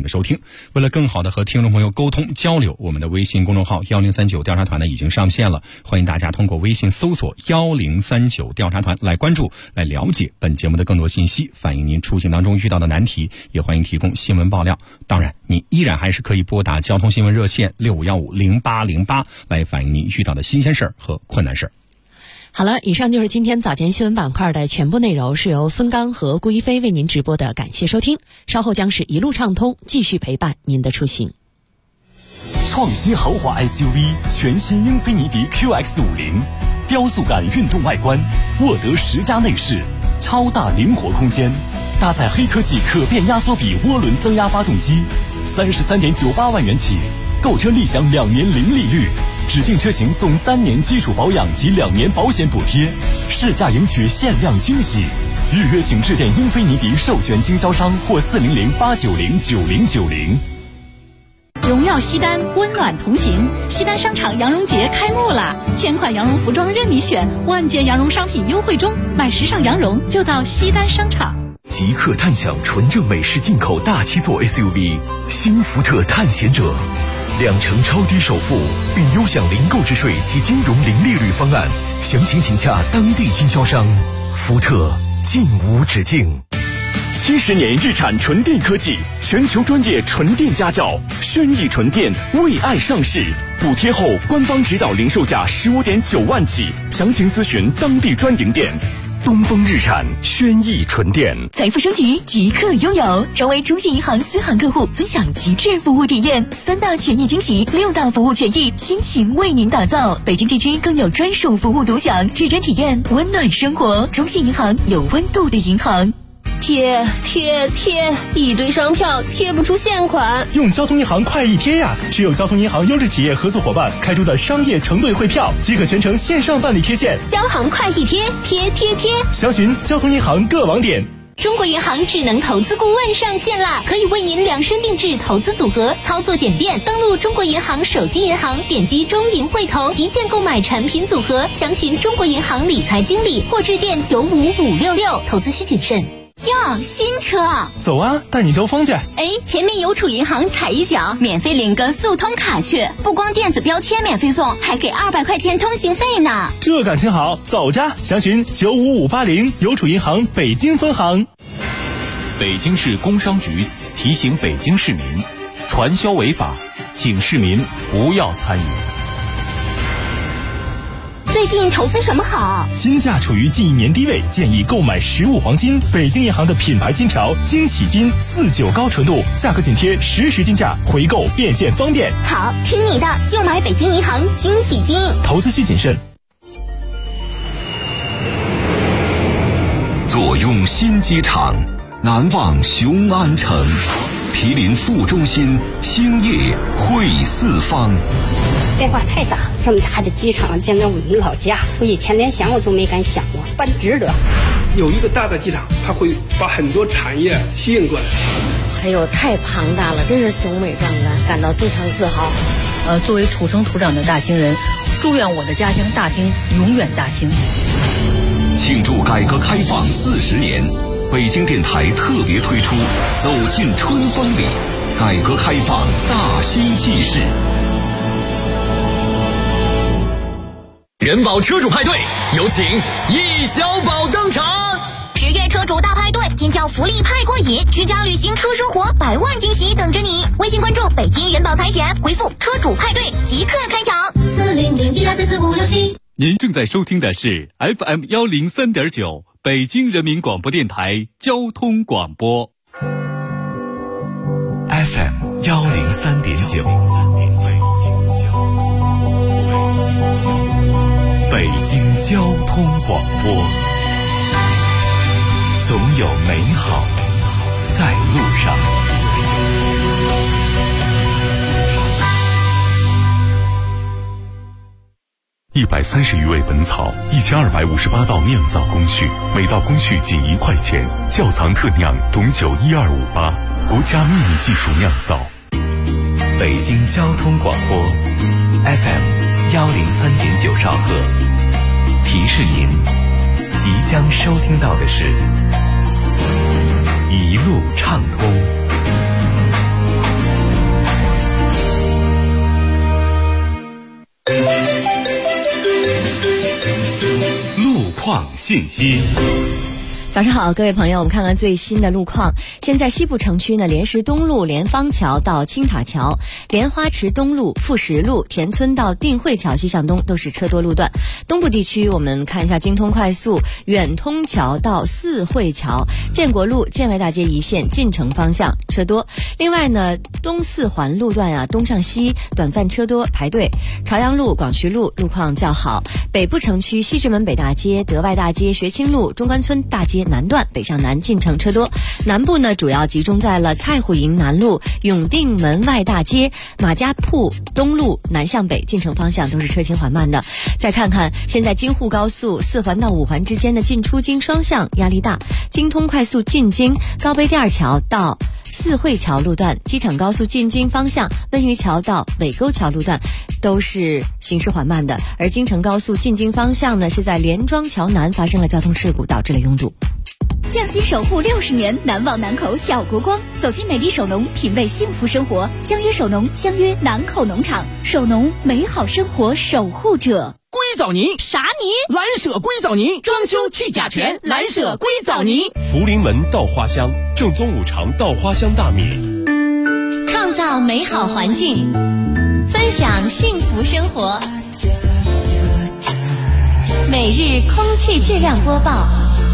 的收听。为了更好的和听众朋友沟通交流，我们的微信公众号1039调查团呢已经上线了，欢迎大家通过微信搜索1039调查团来关注，来了解本节目的更多信息，反映您出行当中遇到的难题，也欢迎提供新闻爆料。当然你依然还是可以拨打交通新闻热线65150808来反映您遇到的新鲜事儿和困难事儿。 好了，以上就是今天早间新闻板块的全部内容，是由孙刚和顾一飞为您直播的，感谢收听。稍后将是一路畅通，继续陪伴您的出行。 创新豪华 SUV 全新英菲尼迪 QX50， 雕塑感运动外观，沃德10加内饰，超大灵活空间，搭载黑科技可变压缩比涡轮增压发动机，33.98万元起，购车立享2年零利率，指定车型送3年基础保养及2年保险补贴，试驾赢取限量惊喜。预约请致电英菲尼迪授权经销商或400-890-9090。 荣耀西单，温暖同行。西单商场羊绒节开幕了，1000款羊绒服装任你选，万件羊绒商品优惠中，买时尚羊绒就到西单商场。 即刻探享纯正美式进口大7座 SUV 新福特探险者，2成超低首付，并优享零购置税及金融零利率方案，详情请洽当地经销商。福特进无止境。 70年日产纯电科技，全球专业纯电家教，轩逸纯电为爱上市，补贴后官方指导零售价15.9万起，详情咨询当地专营店。东风日产轩逸纯电， 财富升级即刻拥有，成为中信银行私行客户，尊享极致服务体验，3大权益惊喜，6大服务权益倾情为您打造。北京地区更有专属服务独享，至臻体验温暖生活。中信银行，有温度的银行。 贴，一堆商票贴不出现款。 用交通银行快易贴呀！持有交通银行优质企业合作伙伴开出的商业承兑汇票，即可全程线上办理贴现。 交行快易贴，贴。 详询交通银行各网点。 中国银行智能投资顾问上线啦，可以为您量身定制投资组合，操作简便。登录中国银行手机银行，点击中银汇投，一键购买产品组合。详询中国银行理财经理或致电95566。投资需谨慎。 哟，新车！ 走啊，带你兜风去。 前面邮储银行踩一脚，免费领个速通卡去，不光电子标签免费送，还给200块钱通行费呢。 这感情好，走着！详询95580，邮储银行北京分行。 北京市工商局提醒北京市民，传销违法，请市民不要参与。 最近投资什么好？ 金价处于近1年低位，建议购买实物黄金。北京银行的品牌金条惊喜金49高纯度，价格紧贴实时金价，回购变现方便。 好，听你的，就买北京银行惊喜金。 投资需谨慎。 坐拥新机场，难忘雄安城。毗邻副中心，兴业汇四方。 变化太大，这么大的机场建在我们老家，我以前连想我都没敢想过，办值得。 有一个大的机场，它会把很多产业吸引过来。 还有太庞大了，真是雄伟壮观，感到非常自豪。作为土生土长的大兴人，祝愿我的家乡大兴永远大兴。 庆祝改革开放40年，北京电台特别推出《走进春风里》，改革开放大兴纪事。 人保车主派对，有请易小宝登场。 10月车主大派对，尖叫福利派过瘾，居家旅行车生活100万惊喜等着你。微信关注北京人保财险，回复车主派对即刻开抢。40012444567。 您正在收听的是 FM 103.9北京人民广播电台交通广播。 FM 103.9，北京交通广播，总有美好在路上。130余味本草，1258道酿造工序，每道工序仅1块钱。窖藏特酿董酒12588，国家秘密技术酿造。北京交通广播 FM 103.9兆赫，提示您即将收听到的是一路畅通。 信息。 早上好，各位朋友，我们看看最新的路况。现在西部城区呢，莲石东路莲芳桥到青塔桥、莲花池东路、富石路、田村到定慧桥西向东都是车多路段。东部地区我们看一下京通快速远通桥到四惠桥、建国路建外大街一线进城方向车多。另外呢，东四环路段啊，东向西短暂车多排队。朝阳路、广渠路路况较好。北部城区西直门北大街、德外大街、学清路、中关村大街南段北向南进城车多。南部呢，主要集中在了蔡虎营南路、永定门外大街、马家铺东路南向北进城方向都是车行缓慢的。再看看现在京沪高速4环到5环之间的进出京双向压力大，京通快速进京高碑第二桥到四惠桥路段、机场高速进京方向温榆桥到尾沟桥路段都是行驶缓慢的，而京承高速进京方向呢，是在连庄桥南发生了交通事故，导致了拥堵。 匠心守护60年，难忘南口小国光。走进美丽首农，品味幸福生活。相约首农，相约南口农场。首农，美好生活守护者。 硅藻泥啥泥？ 蓝舍硅藻泥，装修去甲醛，蓝舍硅藻泥。 福临门稻花香，正宗五常稻花香大米。 创造美好环境，分享幸福生活。每日空气质量播报。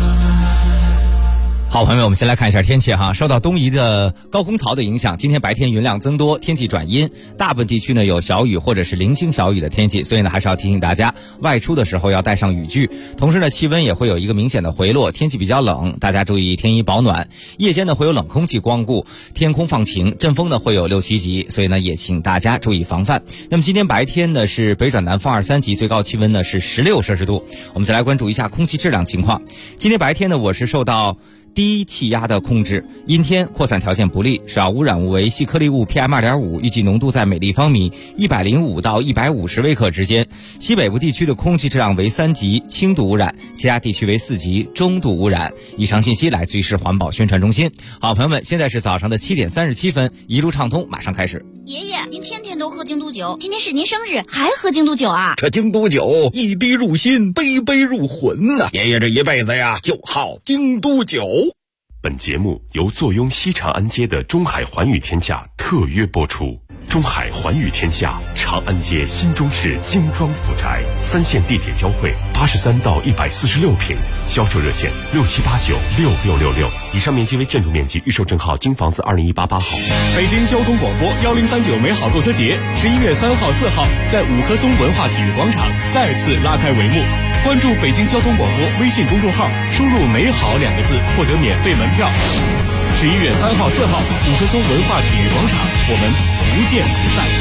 好，朋友们，我们先来看一下天气哈。受到东移的高空槽的影响，今天白天云量增多，天气转阴，大部分地区呢有小雨或者是零星小雨的天气，所以呢还是要提醒大家外出的时候要带上雨具。同时呢，气温也会有一个明显的回落，天气比较冷，大家注意添衣保暖。夜间呢会有冷空气光顾，天空放晴，阵风呢会有6、7级，所以呢也请大家注意防范。那么今天白天呢是北转南风2、3级，最高气温呢是16摄氏度。我们再来关注一下空气质量情况。今天白天呢，我是受到低气压的控制，阴天，扩散条件不利，首要污染物为细颗粒物 PM2.5， 预计浓度在每立方米105到150微克之间。西北部地区的空气质量为3级，轻度污染，其他地区为4级，中度污染。以上信息来自于市环保宣传中心。好，朋友们，现在是早上的7点37分，一路畅通马上开始。 爷爷，您天天都喝京都酒，今天是您生日，还喝京都酒啊？ 这京都酒一滴入心，杯杯入魂呐！爷爷这一辈子呀，就好京都酒。 本节目由坐拥西长安街的中海环宇天下特约播出。中海环宇天下，长安街新中式精装府宅，3线地铁交汇，83到146平，销售热线67896666。以上面积为建筑面积，预售证号京房子20188号。 北京交通广播1039美好购车节11月3号、4号在五棵松文化体育广场再次拉开帷幕。关注北京交通广播微信公众号，输入美好2个字获得免费门票。11月3号、4号五棵松文化体育广场，我们不见不散。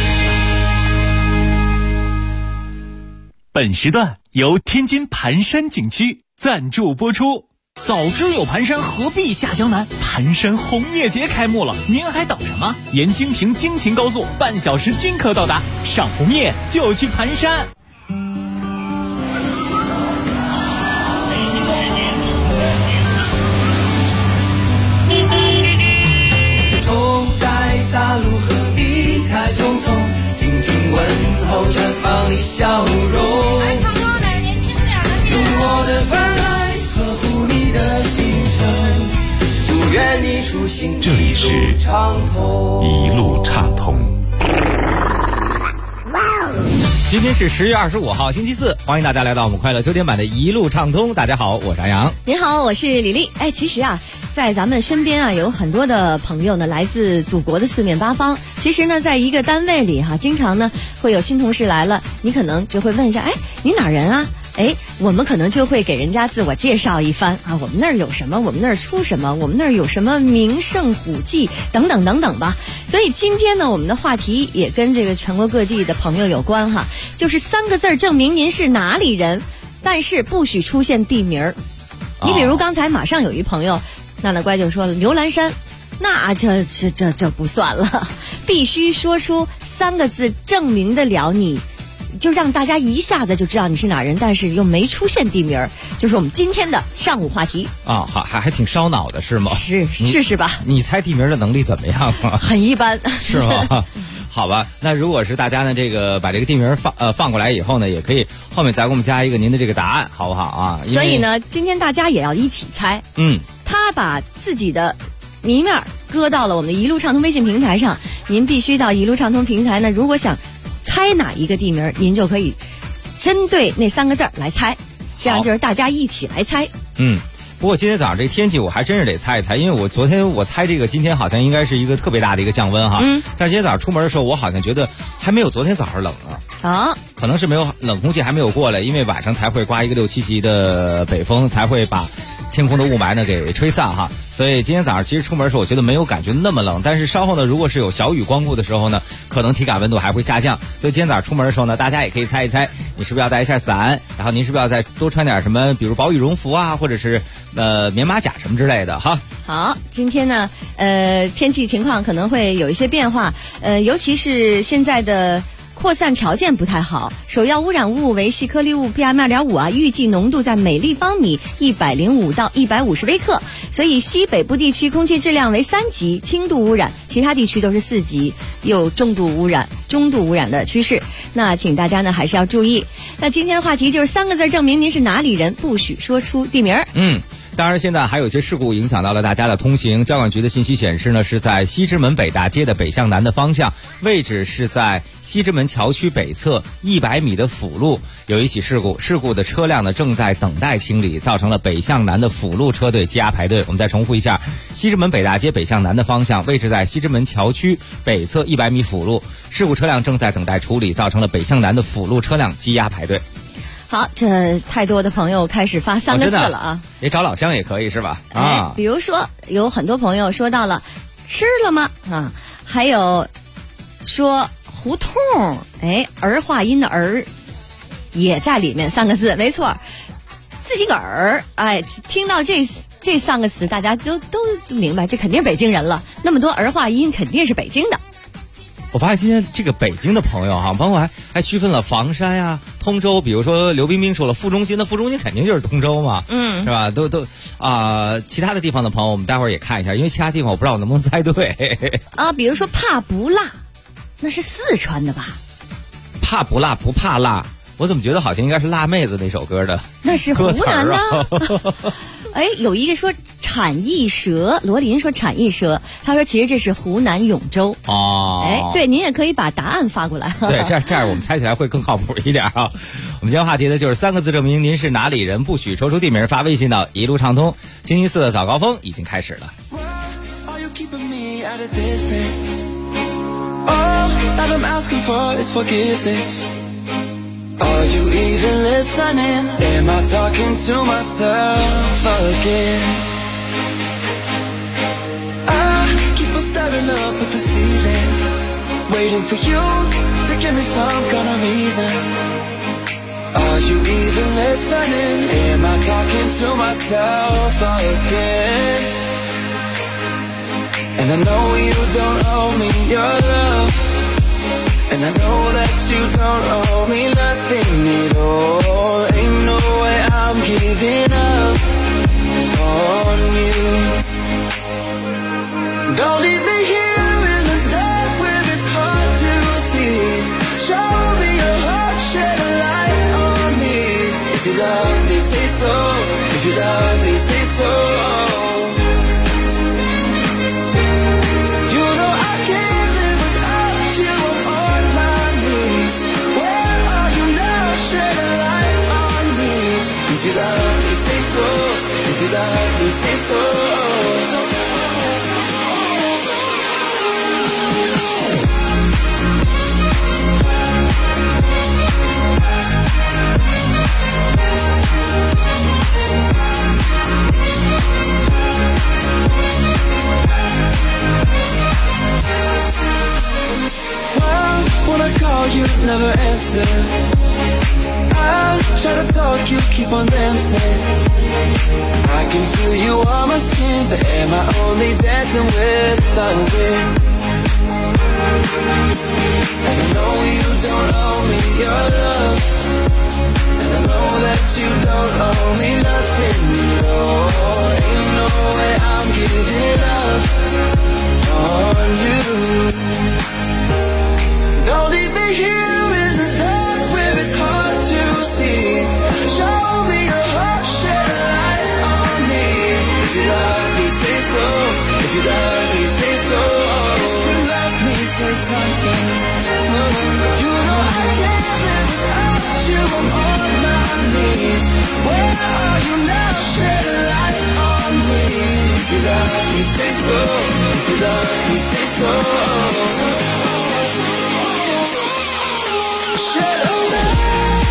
本时段由天津盘山景区赞助播出。早知有盘山，何必下江南？盘山红叶节开幕了，您还等什么？沿京平京秦高速半小时均可到达，赏红叶就去盘山。 大路何必太匆匆，听听问候绽放的笑容。用我的伴来呵护你的行程，祝愿你出行这里是一路畅通。 今天是10月25号星期四，欢迎大家来到我们快乐9点版的一路畅通。大家好，我是安阳。 您好，我是李丽。其实啊，在咱们身边啊，有很多的朋友呢，来自祖国的四面八方。其实呢，在一个单位里经常呢会有新同事来了，你可能就会问一下，你哪人啊？我们可能就会给人家自我介绍一番啊，我们那儿有什么，我们那儿出什么，我们那儿有什么名胜古迹等等等等吧。所以今天呢，我们的话题也跟这个全国各地的朋友有关哈，就是3个字证明您是哪里人，但是不许出现地名儿。你比如刚才马上有一朋友娜乖就说了刘兰山，那这不算了，必须说出3个字证明得了你，就让大家一下子就知道你是哪人，但是又没出现地名，就是我们今天的上午话题啊，还挺烧脑的是吗？ 是吧？ 你猜地名的能力怎么样啊？ 很一般， 是吗？ 好吧，那如果是大家呢，这个把这个地名放过来以后呢，也可以后面再给我们加一个您的这个答案，好不好啊？ 所以呢，今天大家也要一起猜。他把自己的谜面搁到了我们的一路畅通微信平台上，您必须到一路畅通平台呢，如果想猜哪一个地名，您就可以针对那3个字来猜，这样就是大家一起来猜。 不过今天早上这天气我还真是得猜一猜，因为昨天我猜这个今天好像应该是一个特别大的一个降温哈。但是今天早上出门的时候，我好像觉得还没有昨天早上冷啊。可能是没有冷空气还没有过来，因为晚上才会刮一个6、7级的北风，才会把天空的雾霾呢给吹散哈。所以今天早上其实出门的时候，我觉得没有感觉那么冷，但是稍后呢，如果是有小雨光顾的时候呢，可能体感温度还会下降。所以今天早上出门的时候呢，大家也可以猜一猜，你是不是要带一下伞，然后您是不是要再多穿点什么，比如薄羽绒服啊，或者是棉马甲什么之类的哈。 好，今天呢，天气情况可能会有一些变化，尤其是现在的扩散条件不太好，首要污染物为细颗粒物 PM2.5 啊，预计浓度在每立方米105到150微克，所以西北部地区空气质量为3级，轻度污染，其他地区都是4级，有中度污染的趋势。那请大家呢还是要注意。那今天的话题就是3个字证明您是哪里人，不许说出地名。 当然现在还有一些事故影响到了大家的通行。交管局的信息显示呢，是在西直门北大街的北向南的方向，位置是在西直门桥区北侧100米的辅路，有一起事故的车辆呢正在等待清理，造成了北向南的辅路车队积压排队。我们再重复一下，西直门北大街北向南的方向，位置在西直门桥区北侧100米辅路，事故车辆正在等待处理，造成了北向南的辅路车辆积压排队。 好，这太多的朋友开始发3个字了啊！ 也找老乡也可以是吧？ 比如说有很多朋友说到了吃了吗啊，还有说胡同，儿化音的儿也在里面3个字，没错，自己个儿，听到这3个词，大家就都明白，这肯定是北京人了。那么多儿化音，肯定是北京的。 我发现今天这个北京的朋友哈，包括还区分了房山呀、通州，比如说刘冰冰说了副中心，那副中心肯定就是通州嘛，是吧？都其他的地方的朋友，我们待会儿也看一下，因为其他地方我不知道我能不能猜对啊。比如说怕不辣，那是四川的吧？ 怕不辣不怕辣，我怎么觉得好像应该是辣妹子那首歌的？ 那是湖南的。有一个说产一蛇，罗琳说产一蛇，他说其实这是湖南永州。对，您也可以把答案发过来。 对，这样我们猜起来会更靠谱一点啊。我们今天话题呢就是3个字证明您是哪里人，不许说出地名，发微信到一路畅通。星期4的早高峰已经开始了。 Are you even listening? Am I talking to myself again? I keep on staring up at the ceiling, waiting for you to give me some kind of reason. Are you even listening? Am I talking to myself again? And I know you don't owe me your love, and I know that you don't owe me nothing at all. Ain't no way I'm giving up on you. Don't leave me here in the dark where it's hard to see. Show me your heart, shed a light on me. If you love me, say so. If you love me, say so. You know I can't live without you. I'm on my knees. Where are you now? Shed a light on me. If you love me, say so. If you love me, say so. When I call you, never answer. I try to talk, you keep on dancing. I can feel you on my skin, but am I only dancing with the wind? And I know you don't owe me your love, and I know that you don't owe me nothing at all. Ain't no way I'm giving up on you. something. You know I can't live without you. I'm on my knees. Where are you now? Shed a light on me. If you love me, say so. If you love me, say so. Shed a light.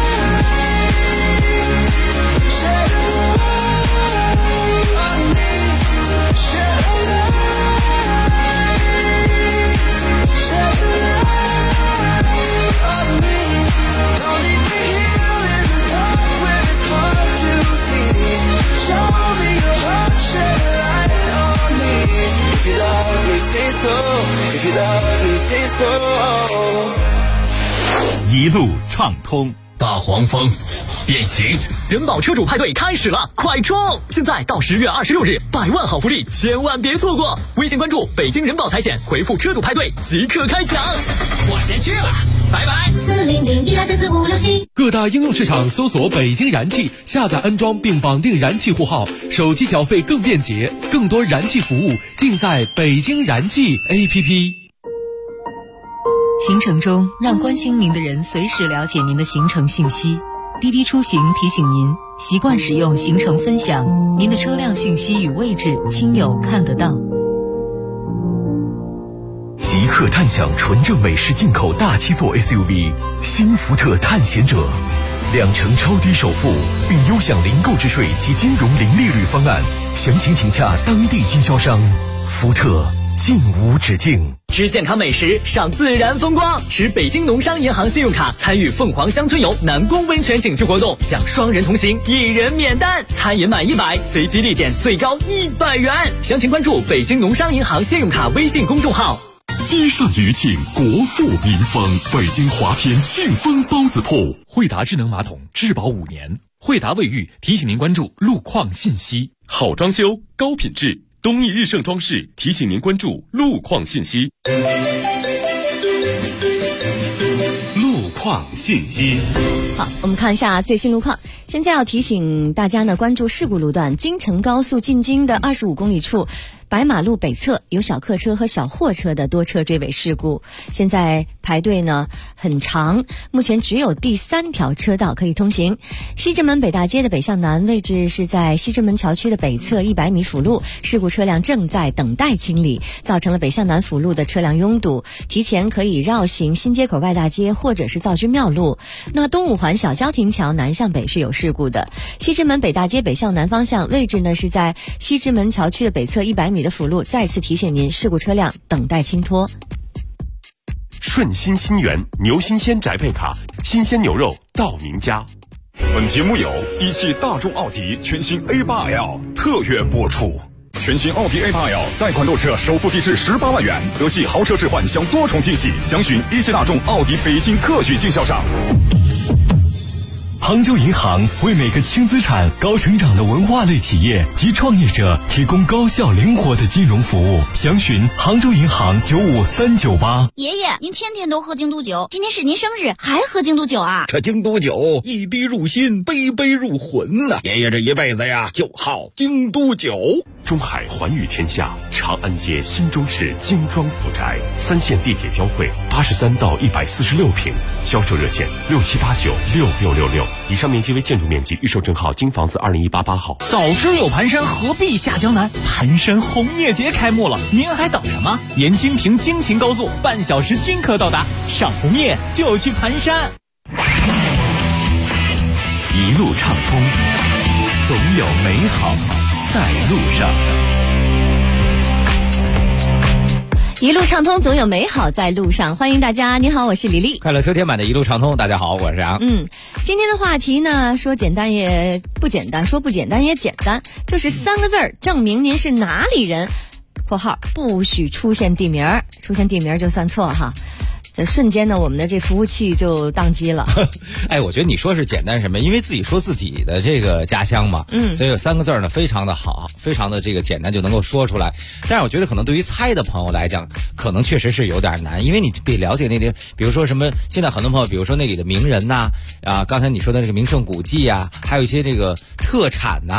Shed a light on me. Shed a light. Shed a light on me. Don't leave me here in the dark where it's hard to see. Show me your heart, shed a light on me. If you love me, say so. If you love me, say so. 一路畅通。 大黄蜂变形， 人保车主派对开始了，快冲！现在到10月26日，100万好福利，千万别错过！微信关注北京人保财险，回复车主派对即刻开抢。 我先去了，拜拜。 40012344567。各大应用市场搜索北京燃气，下载安装并绑定燃气户号，手机缴费更便捷，更多燃气服务尽在北京燃气 APP。 行程中，让关心您的人随时了解您的行程信息。滴滴出行提醒您，习惯使用行程分享，您的车辆信息与位置亲友看得到。 即刻探享纯正美式进口大7座 SUV 新福特探险者，2成超低首付，并优享零购置税及金融零利率方案，详情请洽当地经销商。福特尽无止境。 吃健康美食，赏自然风光，持北京农商银行信用卡参与凤凰乡村游南宫温泉景区活动，享双人同行，1人免单，餐饮满100随机立减最高100元。详情关注北京农商银行信用卡微信公众号。 积善余庆，国富民丰。北京华天庆丰包子铺， 惠达智能马桶质保5年。惠达卫浴提醒您关注路况信息。 好装修，高品质。东义日盛装饰提醒您关注路况信息。路况信息。 好，我们看一下最新路况。现在要提醒大家呢，关注事故路段京承高速进京的25公里处。白马路北侧有小客车和小货车的多车追尾事故，现在排队呢很长，目前只有第3条车道可以通行。西直门北大街的北向南位置是在西直门桥区的北侧100米辅路，事故车辆正在等待清理，造成了北向南辅路的车辆拥堵，提前可以绕行新街口外大街或者是造军庙路。那东五环小交亭桥南向北是有事故的，西直门北大街北向南方向位置呢是在西直门桥区的北侧100米的辅路，再次提醒您，事故车辆等待清脱。 顺心新源牛新鲜宅配卡，新鲜牛肉到您家。 本节目由一汽大众奥迪全新 A8L 特约播出。全新奥迪 A8L 贷款购车首付低至18万元，德系豪车置换享多重惊喜，详询一汽大众奥迪北京特许经销商。 杭州银行为每个轻资产、高成长的文化类企业及创业者提供高效灵活的金融服务，详询杭州银行95398。 爷爷，您天天都喝精度酒，今天是您生日，还喝精度酒啊？ 这精度酒一滴入心，杯杯入魂呐！爷爷这一辈子呀，就好精度酒。 中海环宇天下长安街新中式精装府宅，3线地铁交汇，83到146平，销售热线67896666。以上面积为建筑面积，预售证号京房子2018-8号。 早知有盘山，何必下江南？盘山红叶节开幕了，您还等什么？沿京平京秦高速半小时均可到达，赏红叶就去盘山。 一路畅通，总有美好在路上。 一路畅通，总有美好在路上。欢迎大家，你好，我是李丽。 快乐秋天版的一路畅通，大家好，我是杨。 今天的话题呢，说简单也不简单，说不简单也简单，就是3个字儿，证明您是哪里人。（括号不许出现地名，出现地名就算错哈。）这瞬间呢，我们的这服务器就宕机了。 哎，我觉得你说是简单什么？因为自己说自己的这个家乡嘛，所以有3个字呢，非常的好，非常的这个简单就能够说出来。但是我觉得可能对于猜的朋友来讲，可能确实是有点难，因为你得了解那里，比如说什么，现在很多朋友，比如说那里的名人呐，刚才你说的这个名胜古迹啊，还有一些这个特产呐，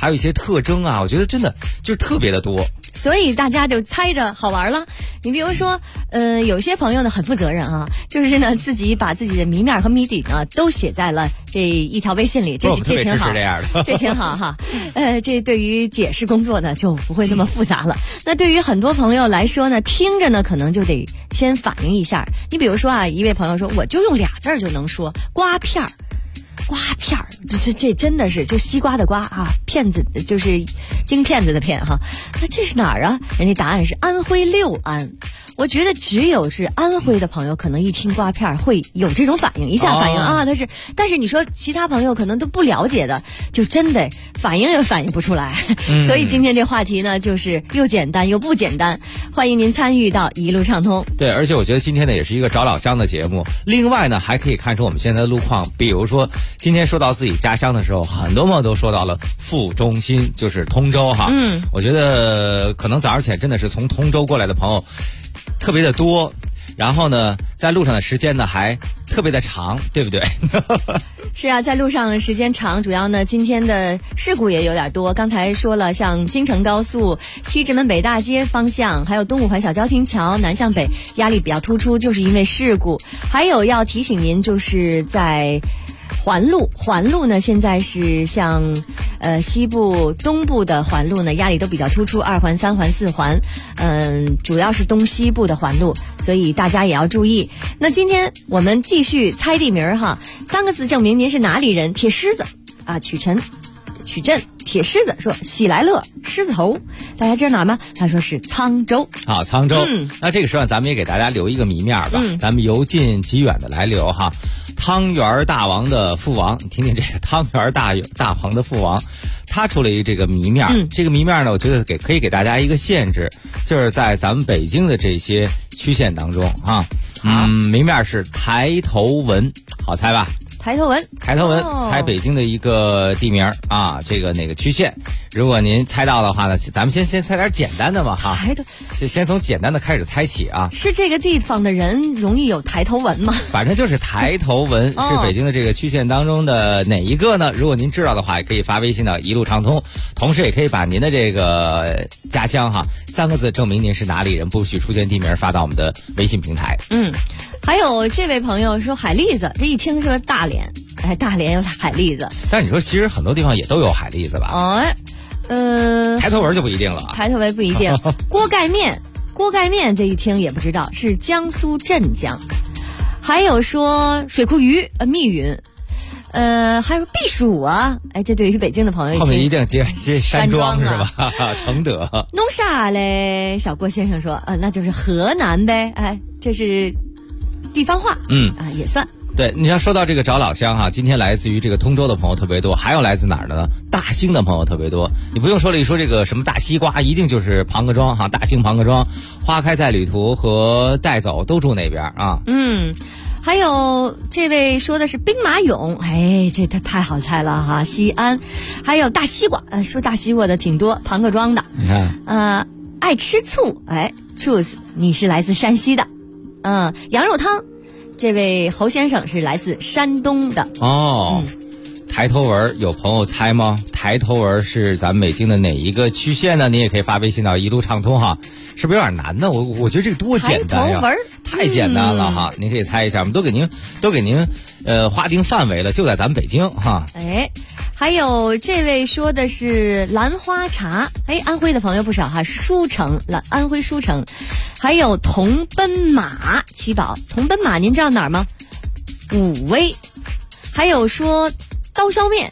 还有一些特征啊，我觉得真的就是特别的多。 所以大家就猜着好玩了。你比如说，有些朋友呢很负责任啊，就是呢自己把自己的谜面和谜底呢都写在了这一条微信里，这挺好，这挺好哈。这对于解释工作呢就不会那么复杂了。那对于很多朋友来说呢，听着呢可能就得先反应一下。你比如说啊，一位朋友说，我就用俩字就能说瓜片儿。瓜片儿，这真的是就西瓜的瓜啊，骗子就是京骗子的骗哈。那这是哪儿啊？人家答案是安徽六安。我觉得只有是安徽的朋友，可能一听瓜片会有这种反应，一下反应啊，他是。但是你说其他朋友可能都不了解的，就真的反应也反应不出来。所以今天这话题呢，就是又简单又不简单。欢迎您参与到一路畅通。 对，而且我觉得今天呢也是一个找老乡的节目。另外呢，还可以看出我们现在的路况，比如说今天说到自己家乡的时候，很多朋友都说到了副中心，就是通州哈。我觉得可能早上起来真的是从通州过来的朋友特别的多，然后呢在路上的时间呢还特别的长，对不对？ 是啊，在路上的时间长，主要呢今天的事故也有点多。刚才说了，像京承高速西直门北大街方向，还有东五环小交亭桥南向北压力比较突出，就是因为事故。还有要提醒您，就是在环路呢，现在是像西部、东部的环路呢，压力都比较突出，2环、3环、4环，主要是东西部的环路，所以大家也要注意。那今天我们继续猜地名哈，3个字证明您是哪里人。铁狮子啊，曲镇铁狮子说喜来乐狮子头，大家知道哪吗？他说是沧州。 好，沧州。那这个时候咱们也给大家留一个谜面吧，咱们由近及远的来留哈。汤圆大王的父王，你听听这个汤圆大王的父王，他出了一个这个谜面。这个谜面呢，我觉得可以给大家一个限制，就是在咱们北京的这些区县当中啊。谜面是抬头纹，好猜吧？ 抬头纹， 猜北京的一个地名啊，这个哪个区县？如果您猜到的话呢，咱们先猜点简单的吧哈。先从简单的开始猜起啊。 是这个地方的人容易有抬头纹吗？ 反正就是抬头纹是北京的这个区县当中的哪一个呢？如果您知道的话，也可以发微信到一路畅通，同时也可以把您的这个家乡哈3个字证明您是哪里人，不许出现地名，发到我们的微信平台。 还有这位朋友说海蛎子，这一听说大连，大连有海蛎子。 但是你说其实很多地方也都有海蛎子吧？抬头纹就不一定了。 抬头纹不一定。锅盖面这一听也不知道，是江苏镇江。还有说水库鱼，密云。还有避暑啊，这对于北京的朋友后面一定接山庄是吧？承德。 弄啥嘞？小郭先生说，那就是河南呗。这是地方话，也算。 对，你要说到这个找老乡哈，今天来自于这个通州的朋友特别多，还有来自哪儿的呢？大兴的朋友特别多。你不用说了，一说这个什么大西瓜，一定就是庞各庄哈，大兴庞各庄，花开在旅途和带走都住那边啊。 还有这位说的是兵马俑，这太好猜了哈，西安。还有大西瓜，说大西瓜的挺多，庞各庄的。 你看， 爱吃醋，Truth， 你是来自山西的。羊肉汤，这位侯先生是来自山东的。 抬头纹有朋友猜吗？抬头纹是咱们北京的哪一个区县呢？你也可以发微信到一路畅通哈，是不是有点难呢？我觉得这个多简单呀，太简单了哈！您可以猜一下，我们都给您划定范围了，就在咱们北京哈。 还有这位说的是兰花茶，安徽的朋友不少哈，舒城，安徽舒城。还有同奔马，七宝，同奔马您知道哪儿吗？武威。还有说刀削面，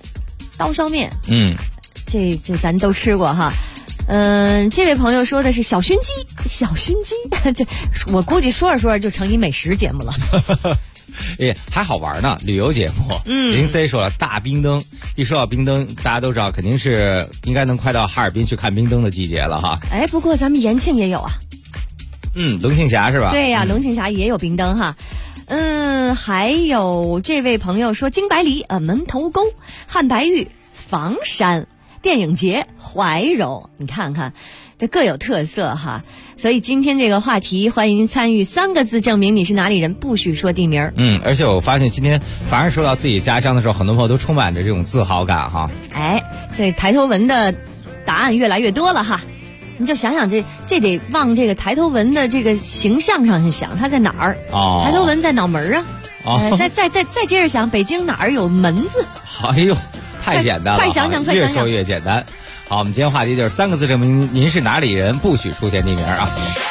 这咱都吃过哈。这位朋友说的是小熏鸡，这我估计说着说着就成一美食节目了。 还好玩呢，旅游节目。林 C 说了大冰灯，一说到冰灯，大家都知道肯定是应该能快到哈尔滨去看冰灯的季节了哈。 不过咱们延庆也有啊。 龙庆峡是吧？ 对呀，龙庆峡也有冰灯哈。还有这位朋友说京百里，门头沟、汉白玉、房山、电影节、怀柔，你看看这各有特色哈。 所以今天这个话题，欢迎参与3个字证明你是哪里人，不许说地名。 而且我发现今天凡是说到自己家乡的时候，很多朋友都充满着这种自豪感哈。 这抬头纹的答案越来越多了哈。你就想想这得往这个抬头纹的这个形象上去想，它在哪儿？抬头纹在脑门啊。再接着想，北京哪儿有门字？ 哎呦，太简单了， 快想想， 越说越简单。好，我们今天话题就是3个字证明您是哪里人，不许出现地名啊。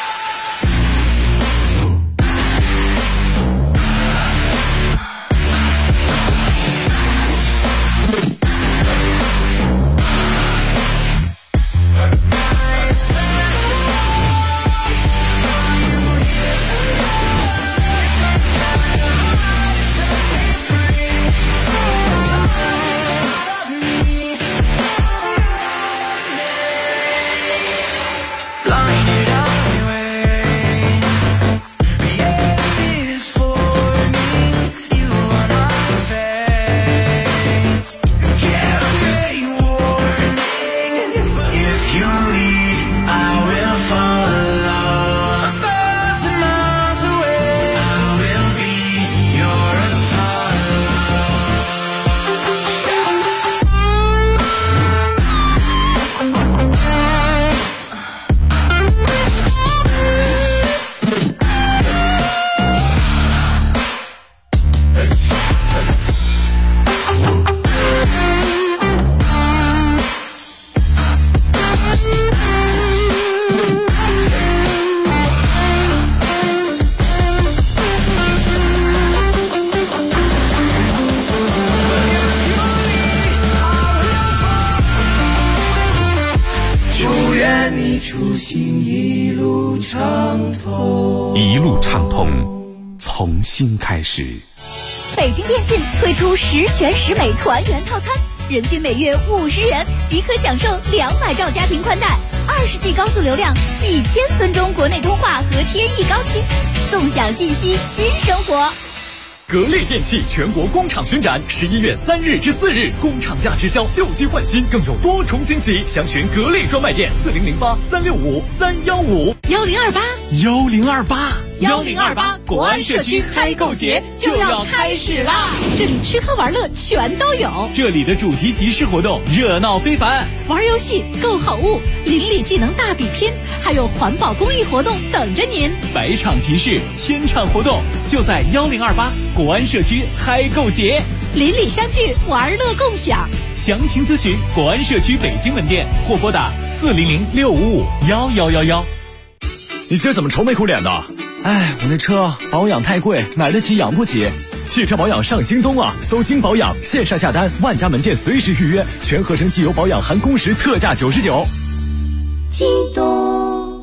一路畅通，从新开始。 北京电信推出10全10美团圆套餐，人均每月50元即可享受200兆家庭宽带，20G 高速流量，1000分钟国内通话和天翼高清，纵享信息新生活。 格力电器全国工厂巡展，11月3日至4日，工厂价直销，旧机换新，更有多重惊喜。详询格力专卖店4008-365-315。1028 国安社区嗨购节就要开始啦！ 这里吃喝玩乐全都有， 这里的主题集市活动热闹非凡， 玩游戏、购好物、邻里技能大比拼，还有环保公益活动等着您。 百场集市，千场活动，就在1028国安社区嗨购节， 邻里相聚，玩乐共享。 详情咨询国安社区北京门店或拨打400-655-1111。 你这怎么愁眉苦脸的？哎，我那车保养太贵，买得起养不起。汽车保养上京东啊，搜京保养，线上下单，万家门店随时预约，全合成机油保养含工时特价99。 京东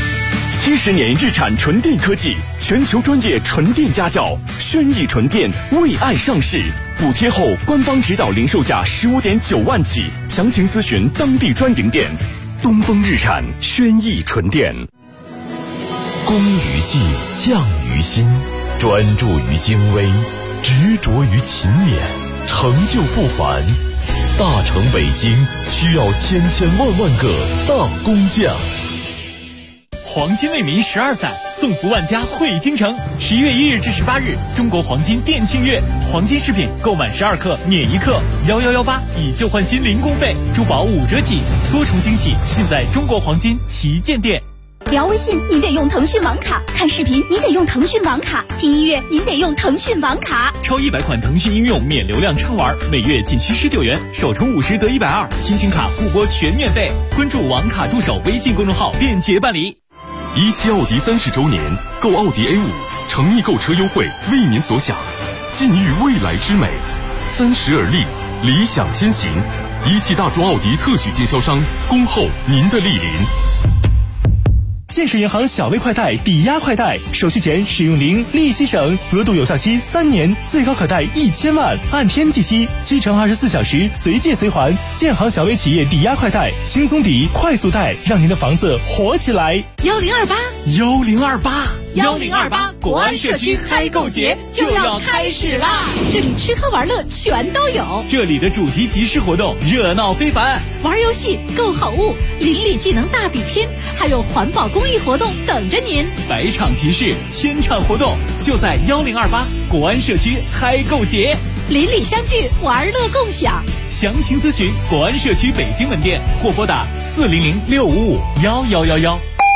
70年日产纯电科技，全球专业纯电家教，轩逸纯电为爱上市，补贴后官方指导零售价15.9万起，详情咨询当地专营店。东风日产轩逸纯电。 工于技，匠于心，专注于精微，执着于勤勉，成就不凡。大成北京需要千千万万个大工匠。 黄金为民12载，送福万家汇京城。11月1日至18日，中国黄金店庆月，黄金饰品购满12克免1克，1118以旧换新零工费，珠宝5折起，多重惊喜尽在中国黄金旗舰店。 聊微信您得用腾讯网卡，看视频您得用腾讯网卡，听音乐您得用腾讯网卡。 超100款腾讯应用免流量畅玩，每月仅需19元，首充50得120，亲情卡互拨全免费。关注网卡助手微信公众号便捷办理。 17奥迪30周年，购奥迪 A5，诚意购车优惠为您所想，尽育未来之美。30而立，理想先行。17大众奥迪特许经销商，恭候您的莅临。 建设银行小微快贷抵押快贷，手续钱使用零，利息省，额度有效期3年，最高可贷1000万，按天计息，7乘24小时随借随还。建行小微企业抵押快贷，轻松抵，快速贷，让您的房子活起来。 1028 1028国安社区嗨购节就要开始啦！ 这里吃喝玩乐全都有， 这里的主题集市活动热闹非凡， 玩游戏、购好物、邻里技能大比拼，还有环保公益活动等着您。 百场集市，千场活动，就在1028国安社区嗨购节， 邻里相聚，玩乐共享。 详情咨询国安社区北京门店或拨打400-655-1111。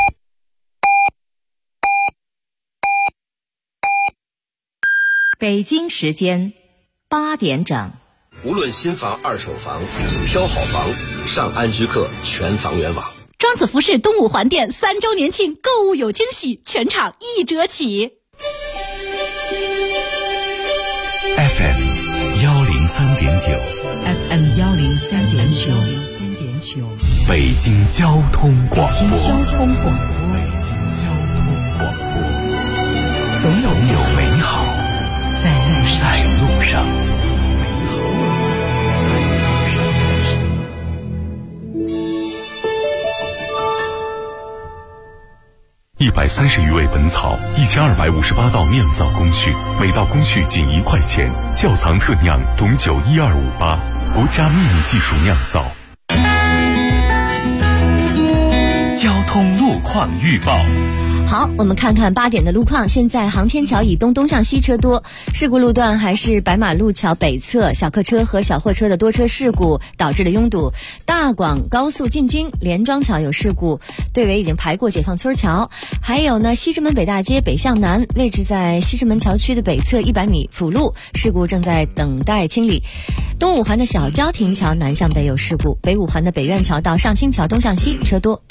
北京时间8点整。 无论新房、二手房，挑好房，上安居客全房源网。 庄子服饰东五环店3周年庆购物有惊喜，全场1折起。 FM 103.9 FM 103.9 北京交通广播。 北京交通广播， 总有美好在路上。130余味本草，1258道酿造工序，每道工序仅1块钱。窖藏特酿董酒12588，国家秘密技术酿造。交通路况预报。 好，我们看看8点的路况。现在航天桥以东向西车多，事故路段还是白马路桥北侧小客车和小货车的多车事故导致的拥堵。大广高速进京连庄桥有事故，队尾已经排过解放村桥。还有呢，西直门北大街北向南位置在西直门桥区的北侧100米辅路事故正在等待清理。东五环的小交亭桥南向北有事故，北五环的北苑桥到上清桥东向西车多。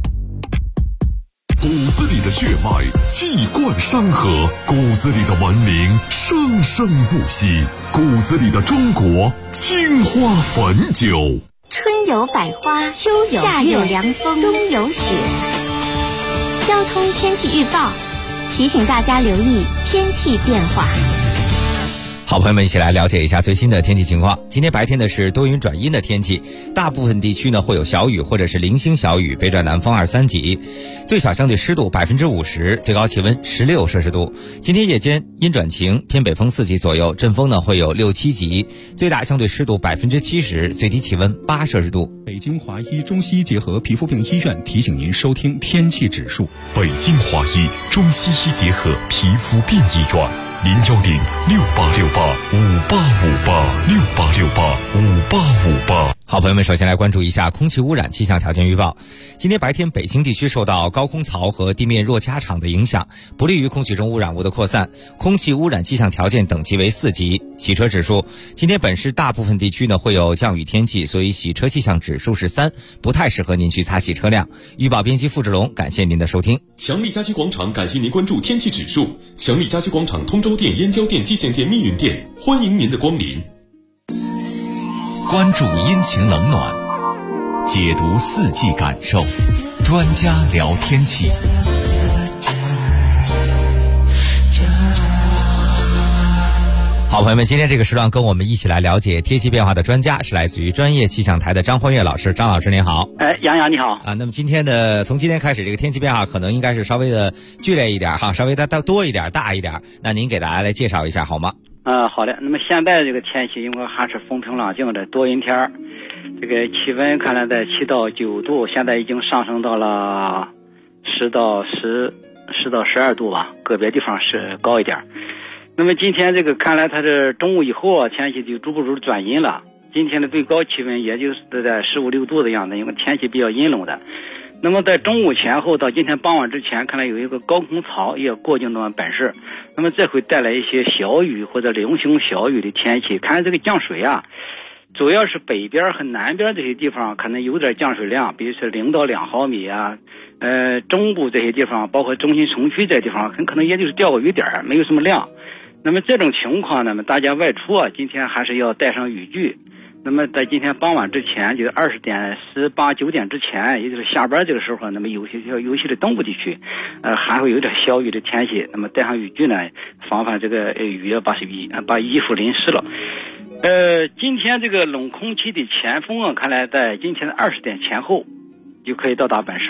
骨子里的血脉气贯山河，骨子里的文明生生不息，骨子里的中国青花汾酒。 春有百花，秋有夏有凉风，冬有雪。交通天气预报提醒大家留意天气变化。 好，朋友们，一起来了解一下最新的天气情况。今天白天呢是多云转阴的天气，大部分地区呢会有小雨或者是零星小雨，北转南风2、3级，最小相对湿度50%，最高气温16摄氏度。今天夜间阴转晴，偏北风4级左右，阵风呢会有6、7级，最大相对湿度70%，最低气温8摄氏度。 北京华医中西医结合皮肤病医院提醒您收听天气指数。 北京华医中西医结合皮肤病医院。010-6868-5858，6868-5858。 好，朋友们，首先来关注一下空气污染气象条件预报。今天白天北京地区受到高空槽和地面弱掐场的影响，不利于空气中污染物的扩散，空气污染气象条件等级为4级。洗车指数，今天本市大部分地区呢会有降雨天气，所以洗车气象指数是3，不太适合您去擦洗车辆。预报编辑付志龙，感谢您的收听。 强力家居广场感谢您关注天气指数。强力家居广场通州店、燕郊店、蓟县店、密云店，欢迎您的光临。 关注阴晴冷暖，解读四季感受，专家聊天气。 好，朋友们，今天这个时段跟我们一起来了解天气变化的专家是来自于专业气象台的张欢月老师。张老师您好。 杨洋你好啊。那么从今天开始，这个天气变化可能应该是稍微的剧烈一点哈，稍微的多一点、大一点。那您给大家来介绍一下好吗？ 好的。那么现在这个天气因为还是风平浪静的多云天，这个气温看来在7到9度，现在已经上升到了10到12度吧，个别地方是高一点。那么今天这个看来它是中午以后啊，天气就逐步转阴了。今天的最高气温也就是在15、16度的样子，因为天气比较阴冷的。那么在中午前后到今天傍晚之前，看来有一个高空槽也过境到本市，那么这会带来一些小雨或者零星小雨的天气。看这个降水啊，主要是北边和南边这些地方可能有点降水量，比如说0到2毫米啊。中部这些地方，包括中心城区这些地方，很可能也就是掉个雨点，没有什么量。那么这种情况呢，大家外出啊，今天还是要带上雨具。那么在今天傍晚之前，就是20点、18、9点之前，也就是下班这个时候，那么尤其是东部地区，还会有点小雨的天气。那么带上雨具呢，防范这个雨要把衣服淋湿了。今天这个冷空气的前锋啊，看来在今天的20点前后就可以到达本市了。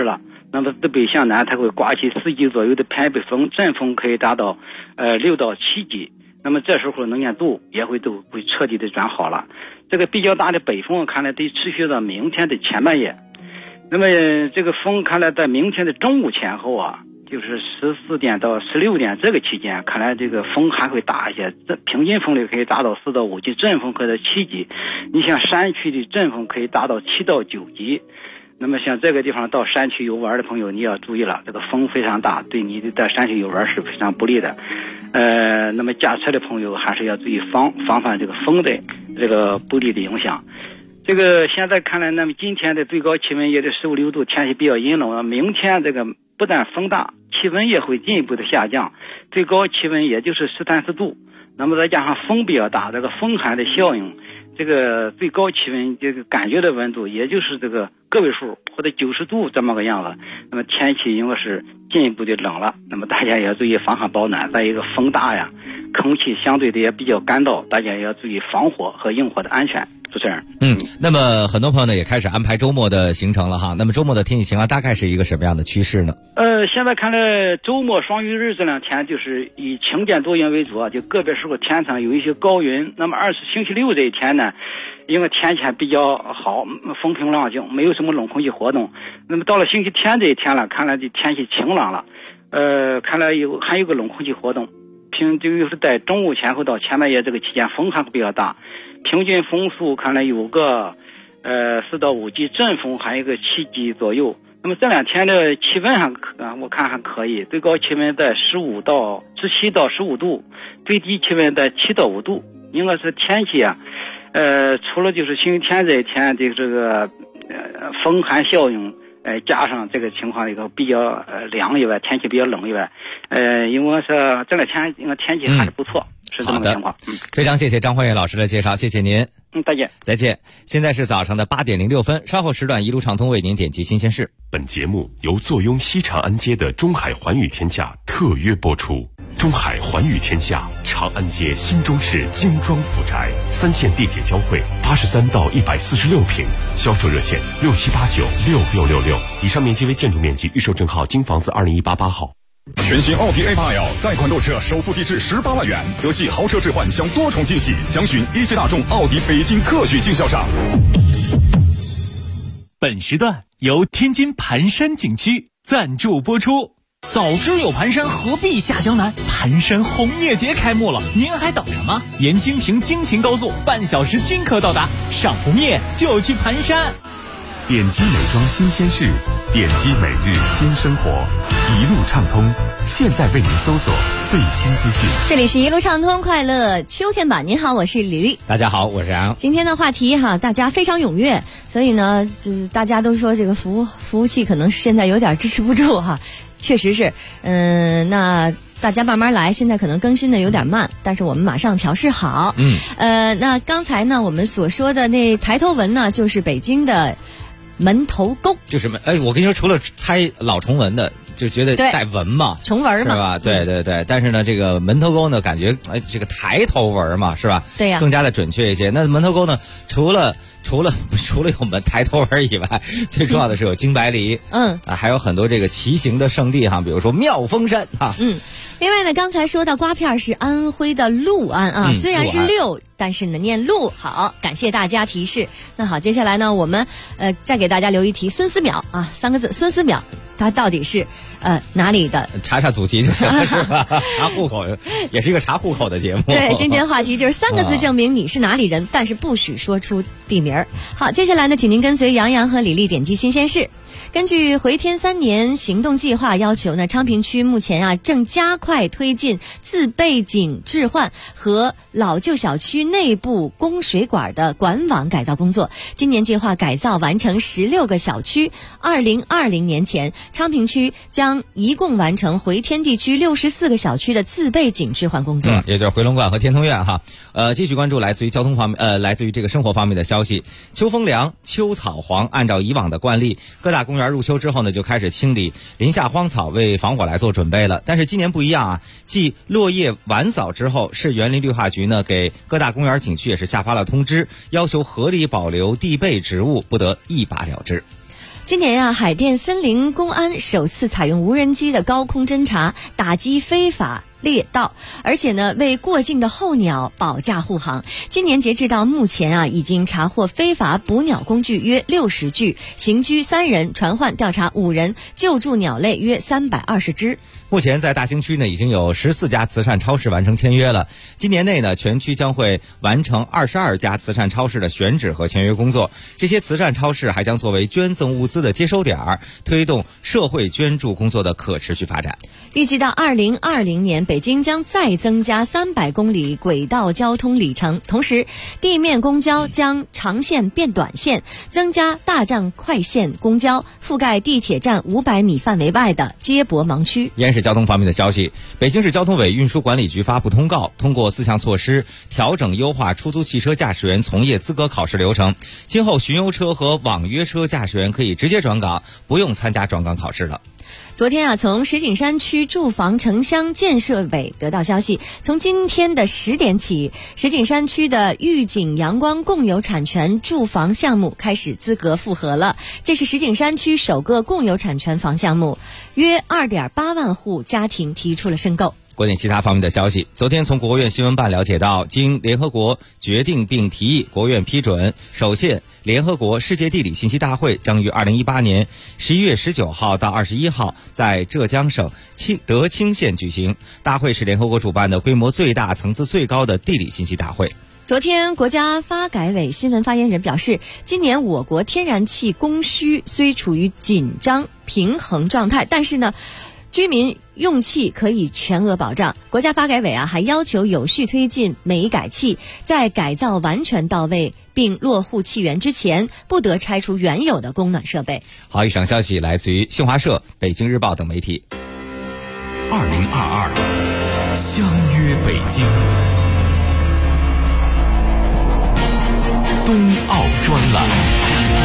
那么自北向南，它会刮起10级左右的偏北风，阵风可以达到6到7级。那么这时候能见度也都会彻底的转好了。这个比较大的北风看来得持续到明天的前半夜。那么这个风看来在明天的中午前后啊，就是14点到16点这个期间，看来这个风还会大一些，这平均风力可以达到4到5级，阵风可以到7级。你像山区的阵风可以达到7到9级。那么像这个地方到山区游玩的朋友，你要注意了，这个风非常大，对你在山区游玩是非常不利的。那么驾车的朋友还是要注意防范这个风的这个不利的影响。这个现在看来，那么今天的最高气温也得15、16度，天气比较阴冷。明天这个不但风大，气温也会进一步的下降，最高气温也就是13、14度。那么再加上风比较大，这个风寒的效应，这个最高气温这个感觉的温度也就是这个个位数或者90度这么个样子。那么天气应该是进一步的冷了，那么大家也要注意防寒保暖。再一个风大呀，空气相对的也比较干燥，大家也要注意防火和用火的安全。主持人， 那么很多朋友呢也开始安排周末的行程了哈。那么周末的天气情况大概是一个什么样的趋势呢？ 现在看来周末双鱼日这2天就是以晴间多云为主啊，就个别时候天上有一些高云。那么星期六这一天呢，因为天气还比较好，风平浪静，没有什么冷空气活动。那么到了星期天这一天了，看来这天气晴朗了，看来还有个冷空气活动。就是在中午前后到前半夜这个期间，风还会比较大，平均风速看来有个4到5级，阵风还有个7级左右。那么这2天的气温我看还可以，最高气温在17到15度，最低气温在7到5度，应该是天气啊。除了就是星期天这一天的这个风寒效应。加上这个情况一个比较凉以外，天气比较冷以外，因为是这2天应该天气还是不错，是这么个情况。 非常谢谢张焕岳老师的介绍，谢谢您。 再见。 再见。现在是早上的8点06分，稍后时段一路畅通为您点击新鲜事。 本节目由坐拥西长安街的中海环宇天下特约播出。中海环宇天下，长安街新中式精装复宅，3线地铁交汇，83到146平，销售热线67896666。以上面积为建筑面积，预售证号京房子20188号。 全新奥迪 A8L 贷款购车首付低至18万元，德系豪车置换享多重惊喜，详询一汽大众奥迪北京特许经销商。 本时段由天津盘山景区赞助播出。早知有盘山，何必下江南？盘山红叶节开幕了，您还等什么？沿京平京秦高速半小时均可到达，赏红叶就去盘山。 点击美妆新鲜事，点击每日新生活，一路畅通。现在为您搜索最新资讯。 这里是一路畅通快乐秋天版。您好，我是李丽。 大家好，我是杨。 今天的话题大家非常踊跃，所以呢，就是大家都说这个服务器可能现在有点支持不住哈。确实是，那大家慢慢来，现在可能更新的有点慢，但是我们马上调试好。那刚才呢，我们所说的那抬头纹呢，就是北京的门头沟， 就是我跟你说，除了猜老重文的，就觉得带纹嘛， 重纹嘛， 是吧？对对对。但是呢，这个门头沟呢，感觉这个抬头纹嘛，是吧？ 对呀， 更加的准确一些。那门头沟呢，除了有门抬头纹以外，最重要的是有京白梨，还有很多这个骑行的圣地哈，比如说妙峰山哈。 另外呢，刚才说到瓜片是安徽的六安啊，虽然是六，但是呢念路好，感谢大家提示。那好，接下来呢，我们再给大家留一题，孙思邈啊，3个字，孙思邈，他到底是哪里的？ 查祖籍就行了是吧？查户口也是一个查户口的节目。 对，今天话题就是3个字证明你是哪里人，但是不许说出地名。好，接下来呢，请您跟随杨洋和李丽点击新鲜事。根据回天3年行动计划要求呢，昌平区目前正加快推进自备井置换和老旧小区内部供水管的管网改造工作。今年计划改造完成16个小区，2020年前，昌平区将一共完成回天地区64个小区的自备井置换工作。 也就是回龙观和天通苑哈。继续关注来自于交通方面，来自于这个生活方面的消息。秋风凉，秋草黄，按照以往的惯例，各大公园入秋之后呢，就开始清理林下荒草，为防火来做准备了。但是今年不一样啊，继落叶晚扫之后，市园林绿化局呢给各大公园景区也是下发了通知，要求合理保留地备植物，不得一拔了之。 今年啊，海淀森林公安首次采用无人机的高空侦察，打击非法猎盗，而且呢，为过境的候鸟保驾护航。今年截至到目前啊，已经查获非法捕鸟工具约60具，刑拘3人，传唤调查5人，救助鸟类约320只。 目前在大兴区呢，已经有14家慈善超市完成签约了。今年内呢，全区将会完成22家慈善超市的选址和签约工作。这些慈善超市还将作为捐赠物资的接收点，推动社会捐助工作的可持续发展。 预计到2020年，北京将再增加300公里轨道交通里程，同时地面公交将长线变短线，增加大站快线公交，覆盖地铁站500米范围外的接驳盲区。 交通方面的消息，北京市交通委运输管理局发布通告，通过4项措施调整优化出租汽车驾驶员从业资格考试流程。今后巡游车和网约车驾驶员可以直接转岗，不用参加转岗考试了。 昨天啊，从石景山区住房城乡建设委得到消息，从今天的10点起，石景山区的御景阳光共有产权住房项目开始资格复核了。这是石景山区首个共有产权房项目，约2.8万户家庭提出了申购。 国内其他方面的消息，昨天从国务院新闻办了解到，经联合国决定并提议，国务院批准，首届联合国世界地理信息大会将于2018年11月19号到21号在浙江省德清县举行。大会是联合国主办的规模最大、层次最高的地理信息大会。 昨天，国家发改委新闻发言人表示，今年我国天然气供需虽处于紧张平衡状态，但是呢，居民用气可以全额保障。国家发改委还要求有序推进煤改气，在改造完全到位并落户气源之前，不得拆除原有的供暖设备。 好，以上消息来自于新华社、北京日报等媒体。 2022相约北京，冬奥专栏。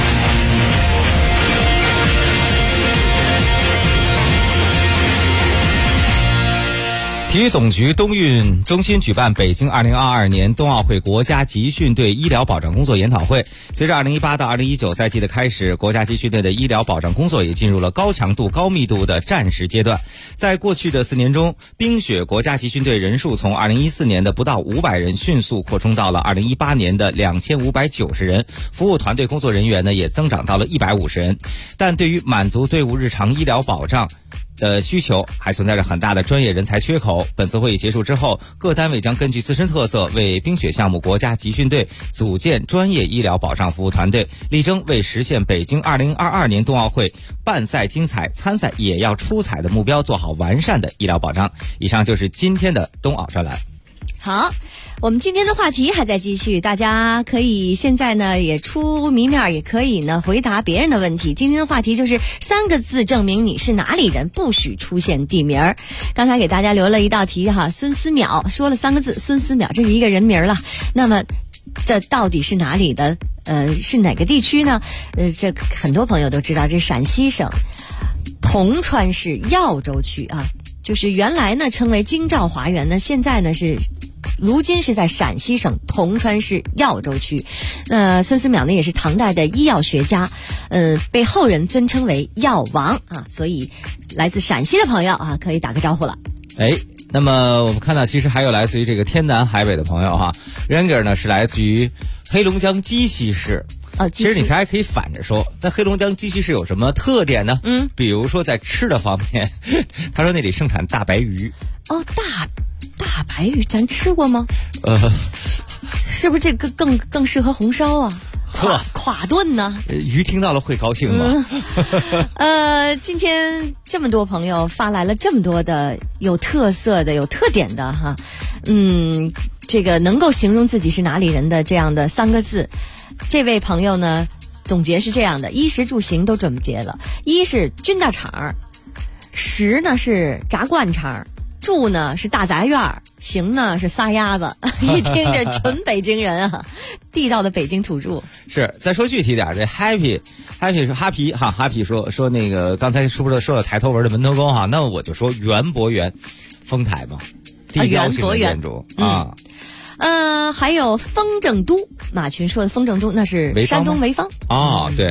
体育总局冬运中心举办北京2022年冬奥会国家集训队医疗保障工作研讨会。随着2018到2019赛季的开始，国家集训队的医疗保障工作也进入了高强度、高密度的战时阶段。在过去的4年中，冰雪国家集训队人数从2014年的不到500人迅速扩充到了2018年的2590人，服务团队工作人员呢也增长到了150人。但对于满足队伍日常医疗保障的需求，还存在着很大的专业人才缺口。本次会议结束之后，各单位将根据自身特色，为冰雪项目国家集训队组建专业医疗保障服务团队，力争为实现北京2022年冬奥会办赛精彩、参赛也要出彩的目标做好完善的医疗保障。以上就是今天的冬奥专栏。 好，我们今天的话题还在继续，大家可以现在呢也出谜面，也可以呢回答别人的问题。今天的话题就是3个字证明你是哪里人，不许出现地名。刚才给大家留了一道题哈，孙思邈说了3个字，孙思邈这是一个人名了。那么这到底是哪里的？是哪个地区呢？这很多朋友都知道，这是陕西省铜川市耀州区啊，就是原来呢称为京兆华园呢，现在呢如今是在陕西省铜川市耀州区。孙思邈呢也是唐代的医药学家，被后人尊称为药王啊，所以来自陕西的朋友啊可以打个招呼了。 那么我们看到其实还有来自于这个天南海北的朋友哈 ，Ranger 呢是来自于黑龙江鸡西市。其实你还可以反着说，那黑龙江鸡西市有什么特点呢？比如说在吃的方面，他说那里盛产大白鱼。大白鱼咱吃过吗？ 是不是这个更适合红烧啊？垮炖呢？ 鱼听到了会高兴吗？ 今天这么多朋友发来了这么多的有特色的、有特点的哈，这个能够形容自己是哪里人的这样的3个字。这位朋友呢，总结是这样的：衣食住行都总结了，衣是军大厂，食呢是炸灌肠，住呢是大杂院，行呢是撒丫子。一听这纯北京人啊，地道的北京土著。是， 再说具体点，这 happy 说哈皮哈 happy 说那个刚才是不是说了抬头纹的门头沟哈？那我就说园博园，丰台嘛，地标性的建筑啊。 还有风正都，马群说的风正都那是山东潍坊。 对，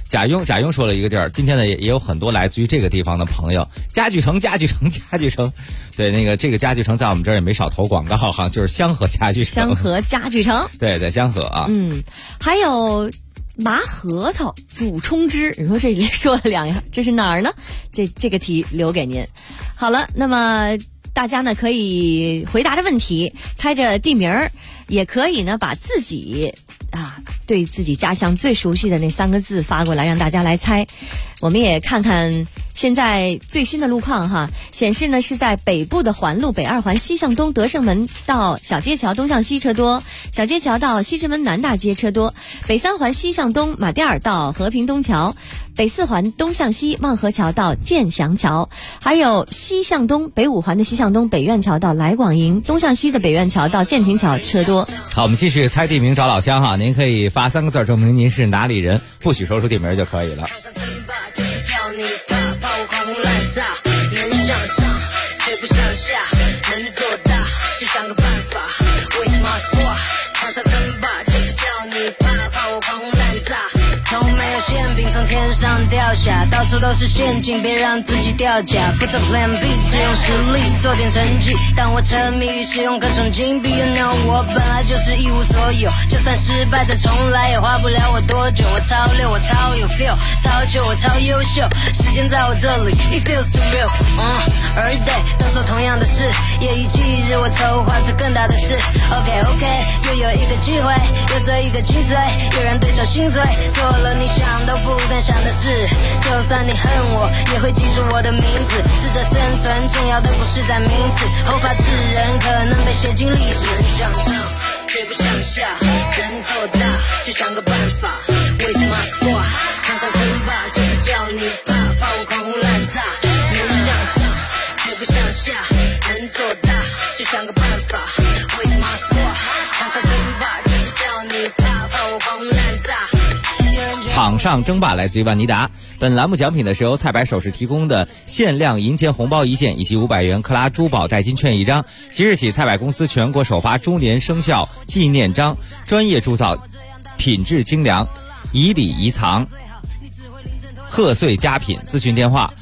贾庸说了一个地儿，今天呢也有很多来自于这个地方的朋友，家具城，对，那个这个家具城在我们这儿也没少投广告哈，就是香河家具城。 香河家具城， 对，在香河啊。 还有麻核桃祖冲汁，你说这里说了2样，这是哪儿呢？这个题留给您。好了，那么大家呢可以回答着问题，猜着地名儿，也可以呢把自己对自己家乡最熟悉的那3个字发过来，让大家来猜。我们也看看现在最新的路况哈，显示呢是在北部的环路北2环西向东德胜门到小街桥东向西车多，小街桥到西直门南大街车多，北3环西向东马甸尔到和平东桥，北4环东向西望河桥到建祥桥，还有西向东北5环的西向东北苑桥到来广营，东向西的北苑桥到建亭桥车多。 好，我们继续猜地名找老乡哈，您可以发3个字证明您是哪里人，不许说出地名就可以了。 就是叫你爸，怕我狂轰滥炸，能向上却不向下，能做大就想个办法。With my squad， 长沙称霸，就是叫你爸，怕我狂轰滥炸。从没有馅饼从天上掉下，到处都是陷阱，别让自己掉价。不走 Plan B， 只用实力做点成绩。当我沉迷于使用各种金币 ，You know 我本来就是一无所有，就算失败再重来也花不了我多久。我超溜，我超有 feel， 超久我超优秀，时间在我这里 ，It feels too real。Every day 都做同样的事，夜以继日我筹划着更大的事。OK， 又有一个机会，又做一个精髓，有人对手心碎。做了你想都不敢想的事，就算你恨我也会记住我的名字。适者生存，重要的不是在名字，后发制人可能被写进历史。向上却不向下，能做大就想个办法。With my squad， 长沙称霸就是叫你怕，怕我狂轰滥炸。能向上却不向下，能做大就想个办法。With my squad， 长沙称霸就是叫你怕，怕我狂轰滥炸。 场上争霸来自于万尼达。本栏目奖品呢是由菜百首饰提供的限量银钱红包1件以及500元克拉珠宝代金券1张。即日起，菜百公司全国首发猪年生肖纪念章，专业铸造，品质精良，以礼仪藏，贺岁佳品。咨询电话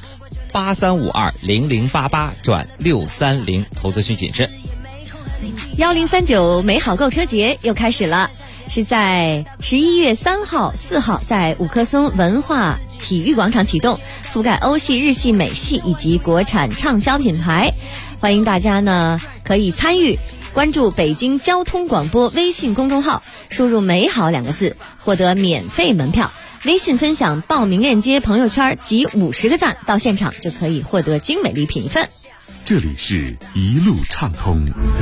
83520088转630，投资需谨慎。 1039美好购车节又开始了。是在11月3号、4号在五棵松文化体育广场启动，覆盖欧系、日系、美系以及国产畅销品牌。欢迎大家呢可以参与，关注北京交通广播微信公众号，输入美好2个字获得免费门票，微信分享报名链接朋友圈集50个赞，到现场就可以获得精美礼品1份。 这里是一路畅通。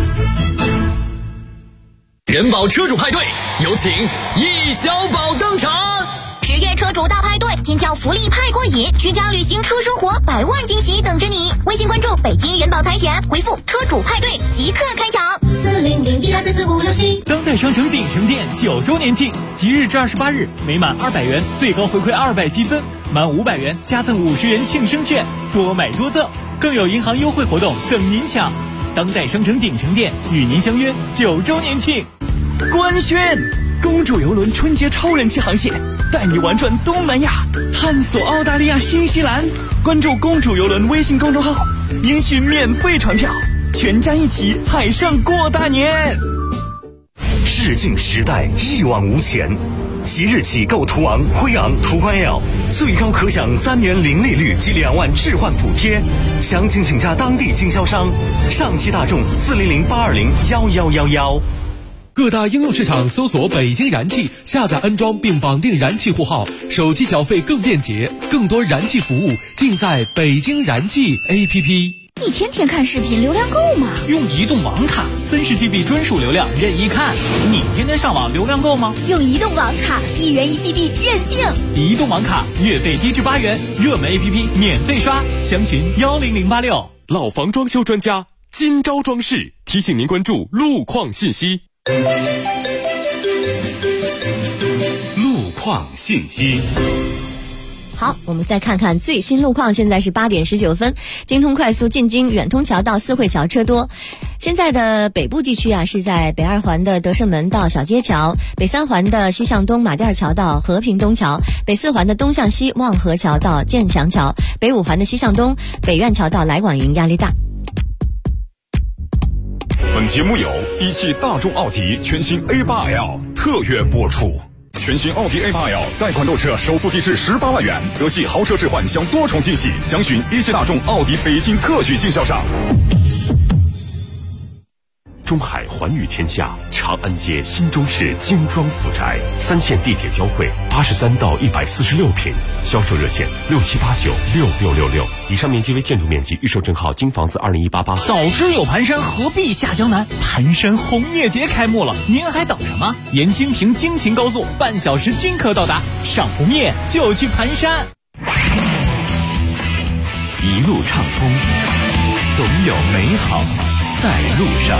人保车主派对，有请易小宝登场。 10月车主大派对，尖叫福利派过瘾，居家旅行车生活100万惊喜等着你。微信关注北京人保财险，回复车主派对即刻开抢。40012444567。 当代商城鼎城店9周年庆，即日至28日，每满200元最高回馈200积分，满500元加赠50元庆生券，多买多赠，更有银行优惠活动等您抢。当代商城鼎城店与您相约9周年庆。 官宣，公主邮轮春节超人气航线，带你玩转东南亚，探索澳大利亚、新西兰。关注公主邮轮微信公众号，领取免费船票，全家一起海上过大年。 视镜时代一往无前，即日起购途昂、辉昂、途观 L， 最高可享3年零利率及2万置换补贴。详情请加当地经销商。上汽大众40082011111。 各大应用市场搜索北京燃气，下载安装并绑定燃气户号，手机缴费更便捷，更多燃气服务尽在北京燃气 APP。 你天天看视频，流量够吗？ 用移动网卡30GB 专属流量任意看。你天天上网流量够吗？ 用移动网卡1元1GB 任性。 移动网卡月费低至8元，热门 APP 免费刷，详询10086。 老房装修专家金招装饰提醒您关注路况信息。 路况信息。 好，我们再看看最新路况，现在是8点19分，京通快速进京远通桥到四惠桥车多。现在的北部地区啊，是在北2环的德胜门到小街桥，北3环的西向东马甸桥到和平东桥，北4环的东向西望河桥到建祥桥，北5环的西向东北苑桥到来广营压力大。 本节目由一汽大众奥迪全新 A8L 特约播出。全新奥迪 A8L 贷款购车首付低至18万元，得系豪车置换享多重惊喜，详询一汽大众奥迪北京特许经销商。 中海环宇天下长安街新中市精装府宅，3线地铁交汇，83到146平，销售热线67896666。以上面积为建筑面积，预售证号京房子20188。 早知有盘山，何必下江南？盘山红叶节开幕了，您还等什么？沿京平京秦高速半小时均可到达，赏红叶就去盘山。 一路畅通，总有美好在路上。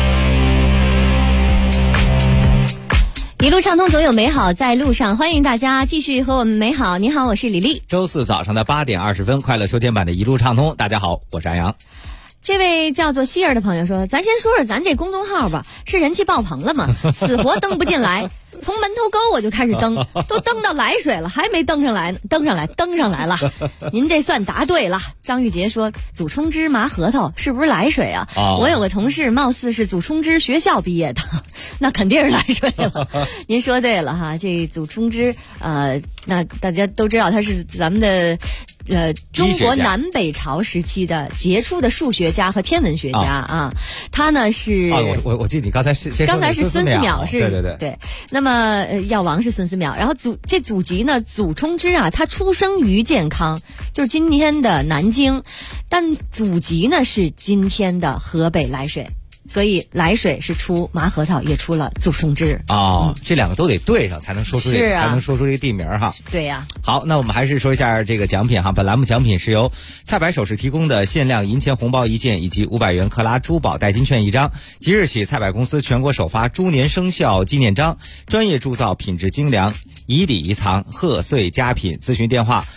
一路畅通，总有美好在路上。欢迎大家继续和我们美好。你好，我是李丽。 周四早上的8点20分，快乐秋天版的一路畅通。大家好，我是安阳。 这位叫做希儿的朋友说，咱先说说咱这公众号吧，是人气爆棚了吗？死活登不进来，从门头沟我就开始登，都登到涞水了，还没登上来呢。登上来了，您这算答对了。张玉杰说，祖冲之麻核桃是不是涞水啊？我有个同事貌似是祖冲之学校毕业的，那肯定是涞水了。您说对了哈，这祖冲之那大家都知道他是咱们的中国南北朝时期的杰出的数学家和天文学家啊。他呢是我记得你刚才是孙思邈是对。 那么药王是孙思邈，然后祖籍呢，祖冲之啊，他出生于建康，就是今天的南京，但祖籍呢是今天的河北涞水。所以涞水是出麻核桃，也出了祖冲之这两个都得对上才能说出这个，才能说出这个地名哈。 对呀。 好，那我们还是说一下这个奖品哈。本栏目奖品是由菜百首饰提供的限量银钱红包1件以及500元克拉珠宝代金券1张。即日起，菜百公司全国首发猪年生肖纪念章，专业铸造，品质精良，以礼遗藏，贺岁佳品。咨询电话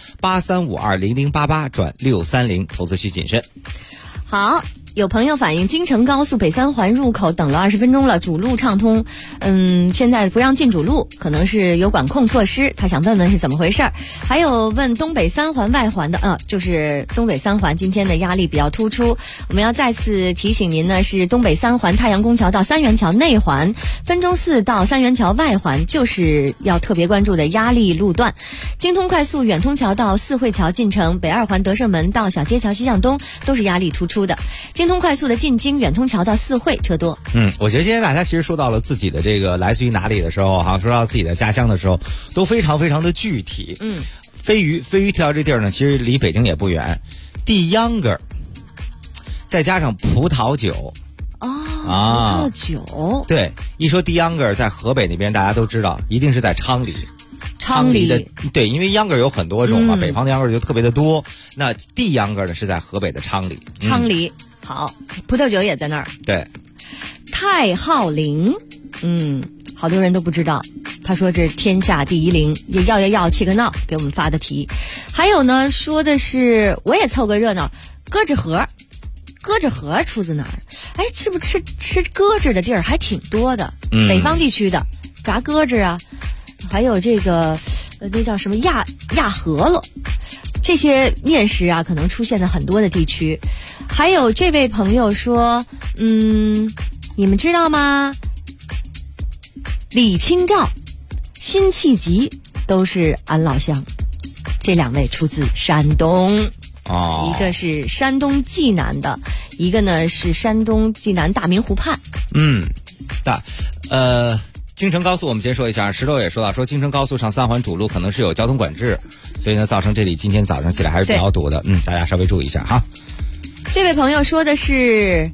83520088转630，投资需谨慎。 好。有朋友反映，京承高速北3环入口等了20分钟了，主路畅通，现在不让进主路，可能是有管控措施，他想问问是怎么回事。还有问东北3环外环的就是东北3环今天的压力比较突出，我们要再次提醒您呢，是东北3环太阳宫桥到三元桥内环，分钟寺到三元桥外环，就是要特别关注的压力路段。京通快速远通桥到四惠桥进城，北2环德胜门到小街桥西向东都是压力突出的。京通快速的进京远通桥到四惠车多。 我觉得今天大家其实说到了自己的这个来自于哪里的时候哈，说到自己的家乡的时候，都非常非常的具体。飞鱼提到这地儿呢，其实离北京也不远。地秧歌，再加上葡萄酒。 葡萄酒。 对，一说地秧歌，在河北那边大家都知道，一定是在昌黎。 昌黎的对，因为秧歌有很多种嘛，北方的秧歌就特别的多。那地秧歌呢是在河北的昌黎。 昌黎。好，葡萄酒也在那儿。 对， 太昊陵，好多人都不知道。他说这天下第一陵，要切个闹，给我们发的题。还有呢，说的是我也凑个热闹，鸽子河出自哪儿？哎，是不是吃鸽子的地儿还挺多的？北方地区的炸鸽子啊，还有这个那叫什么亚饸饹，这些面食啊，可能出现在很多的地区。还有这位朋友说，你们知道吗？李清照、辛弃疾都是俺老乡，这2位出自山东。一个是山东济南的，一个呢是山东济南大明湖畔。 京承高速我们先说一下，石头也说到，说京承高速上3环主路可能是有交通管制，所以呢造成这里今天早上起来还是比较堵的。大家稍微注意一下哈。 这位朋友说的是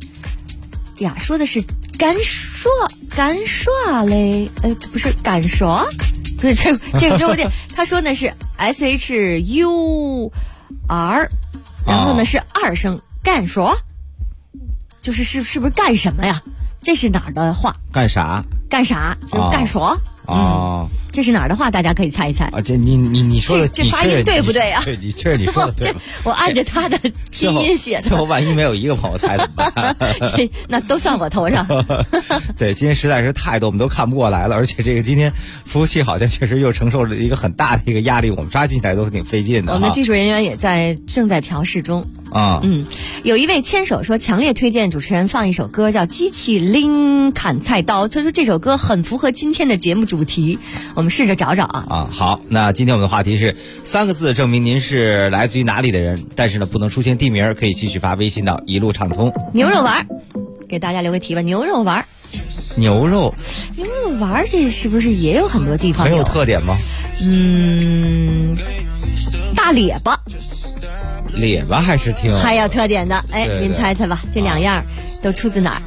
干刷嘞，不是干刷，不是这个他说的是 SHUR， 然后呢是2声干刷，就是是不是干什么呀？这是哪儿的话？ 干啥？ 就是干耍。 这是哪儿的话？大家可以猜一猜。 这你说的这发音对不对啊？ 对，这是你说的对。 我按着他的拼音写的。 最后万一没有一个朋友猜怎么办？ 那都算我头上。 对，今天实在是太多，我们都看不过来了。而且这个今天服务器好像确实又承受了一个很大的一个压力，我们刷进来都挺费劲的。 我们的技术人员也正在调试中。有一位牵手说强烈推荐主持人放一首歌叫《机器拎砍菜刀》，他说这首歌很符合今天的节目主题，我们试着找找啊。 好，那今天我们的话题是3个字证明您是来自于哪里的人，但是呢不能出现地名，可以继续发微信到一路畅通。 牛肉丸，给大家留个题吧，牛肉丸。 牛肉丸这是不是也有很多地方很有特点吗？ 大列巴。 列巴还是挺还有特点的，哎，您猜猜吧，这2样都出自哪儿？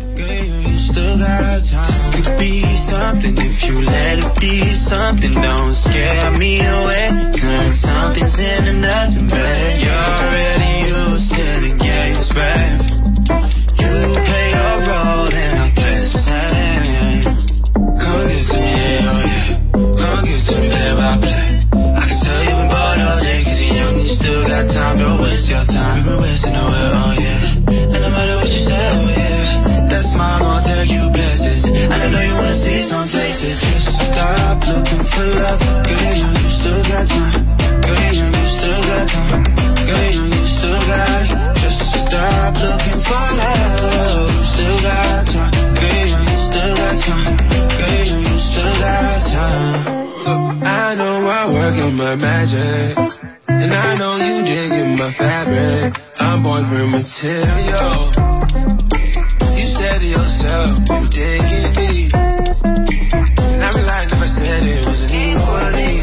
Time, don't waste your time. You've been wasting away, oh yeah. And no matter what you say, oh yeah, that smile gon' take you places. And I know you wanna see some faces. Just stop looking for love. Girl, you still got time. Girl, you still got time. Girl, you still got. Just stop looking for love. You still got time. Girl, you still got time. Girl, you still got time. Look, I know I'm working my magic. And I know you digging my fabric. I'm boyfriend material. You said to yourself, you digging me. And I'd be lying if I said it wasn't equally.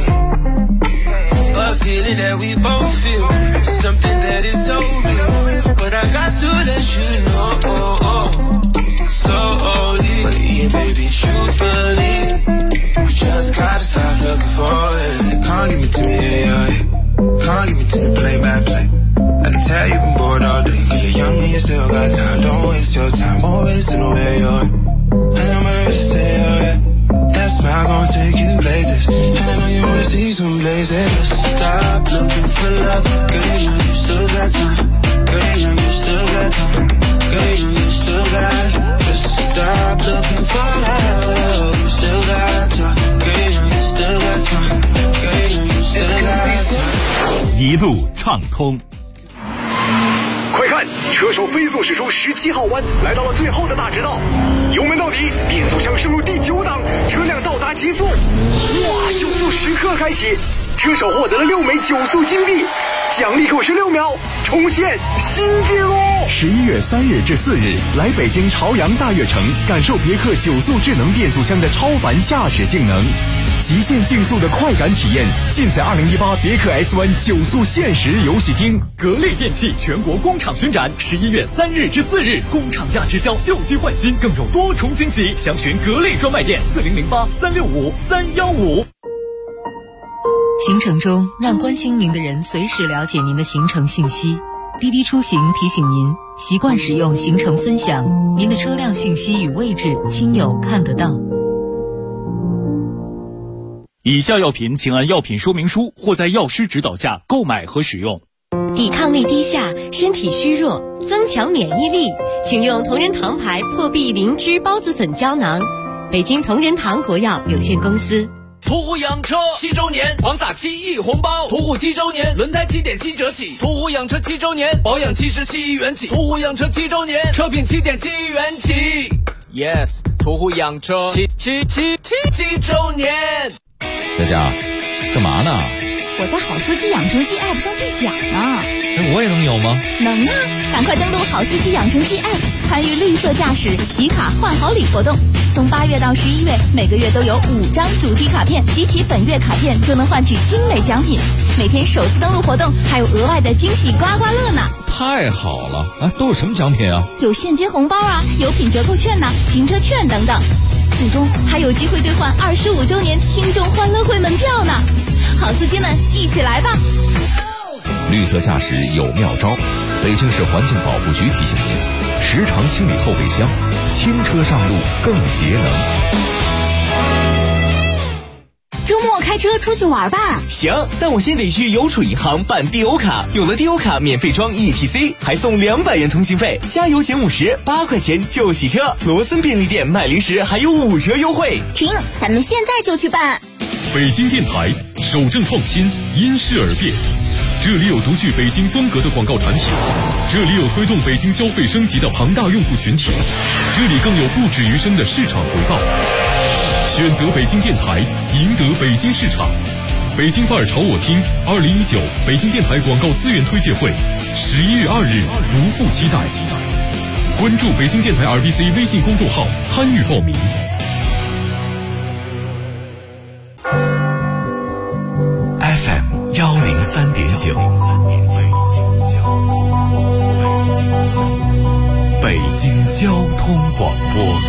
A feeling that we both feel, something that is so real. But I got to let you know, slowly, yeah, baby, truthfully. We just gotta stop looking for it. Can't give it to me, yeah. Can't give it to me play by play. I can tell you've been bored all day. Cause you're young and you still got time. Don't waste your time, won't waste no way, yo. And no matter what you say, oh yeah, that smile gon' take you places. And I know you wanna see some blazes. Just stop looking for love. Girl, you still got time. Girl, you still got time. Girl, you still got. Just stop looking for love. You still got time. Girl, you still got time. Girl, you still got time. 一路畅通。 快看，车手飞速驶出17号弯，来到了最后的大直道，油门到底，变速箱升入第9档，车辆到达极速，哇！9速时刻开启，车手获得了6枚9速金币，奖励扣16秒，重现新纪录。 11月3日至4日，来北京朝阳大悦城，感受别克9速智能变速箱的超凡驾驶性能。极限竞速的快感体验，尽在2018别克 S1 9速限时游戏厅。 格力电器全国工厂巡展，11月3日至4日，工厂价直销，旧机换新，更有多重惊喜。详询格力专卖店4008-365-315。 行程中，让关心您的人随时了解您的行程信息。滴滴出行提醒您，习惯使用行程分享，您的车辆信息与位置，亲友看得到。 以下药品请按药品说明书或在药师指导下购买和使用。 抵抗力低下，身体虚弱，增强免疫力，请用同仁堂牌破壁灵芝孢子粉胶囊。北京同仁堂国药有限公司。 途虎养车7周年狂撒7亿红包，途虎7周年轮胎7.7折起，途虎养车7周年保养77亿元起，途虎养车7周年车品7.7亿元起。Yes， 途虎养车7周年。 大家干嘛呢？ 我在好司机养成记 App 上兑奖呢。 我也能有吗？ 能啊！赶快登录好司机养成记 App， 参与绿色驾驶集卡换好礼活动。从8月到11月，每个月都有5张主题卡片，集齐本月卡片就能换取精美奖品。每天首次登录活动还有额外的惊喜刮刮乐呢！ 太好了啊！都有什么奖品啊？ 有现金红包啊，有品折扣券呐，停车券等等。最终还有机会兑换25周年听众欢乐会门票呢！好司机们，一起来吧！ 绿色驾驶有妙招，北京市环境保护局提醒您：时常清理后备箱，轻车上路更节能。 周末开车出去玩吧。 行，但我先得去邮储银行办 DO 卡，有了 DO 卡免费装 ETC， 还送200元通信费，加油减50，8块钱就洗车。罗森便利店卖零食还有5折优惠。 停，咱们现在就去办。 北京电台守正创新，因势而变。这里有独具北京风格的广告产品，这里有推动北京消费升级的庞大用户群体，这里更有不止余生的市场回报。选择北京电台，赢得北京市场。北京范儿朝我听2019北京电台广告资源推介会，11月2日不负期待。关注北京电台 RBC 微信公众号参与报名。 FM 103.9，北京交通广播，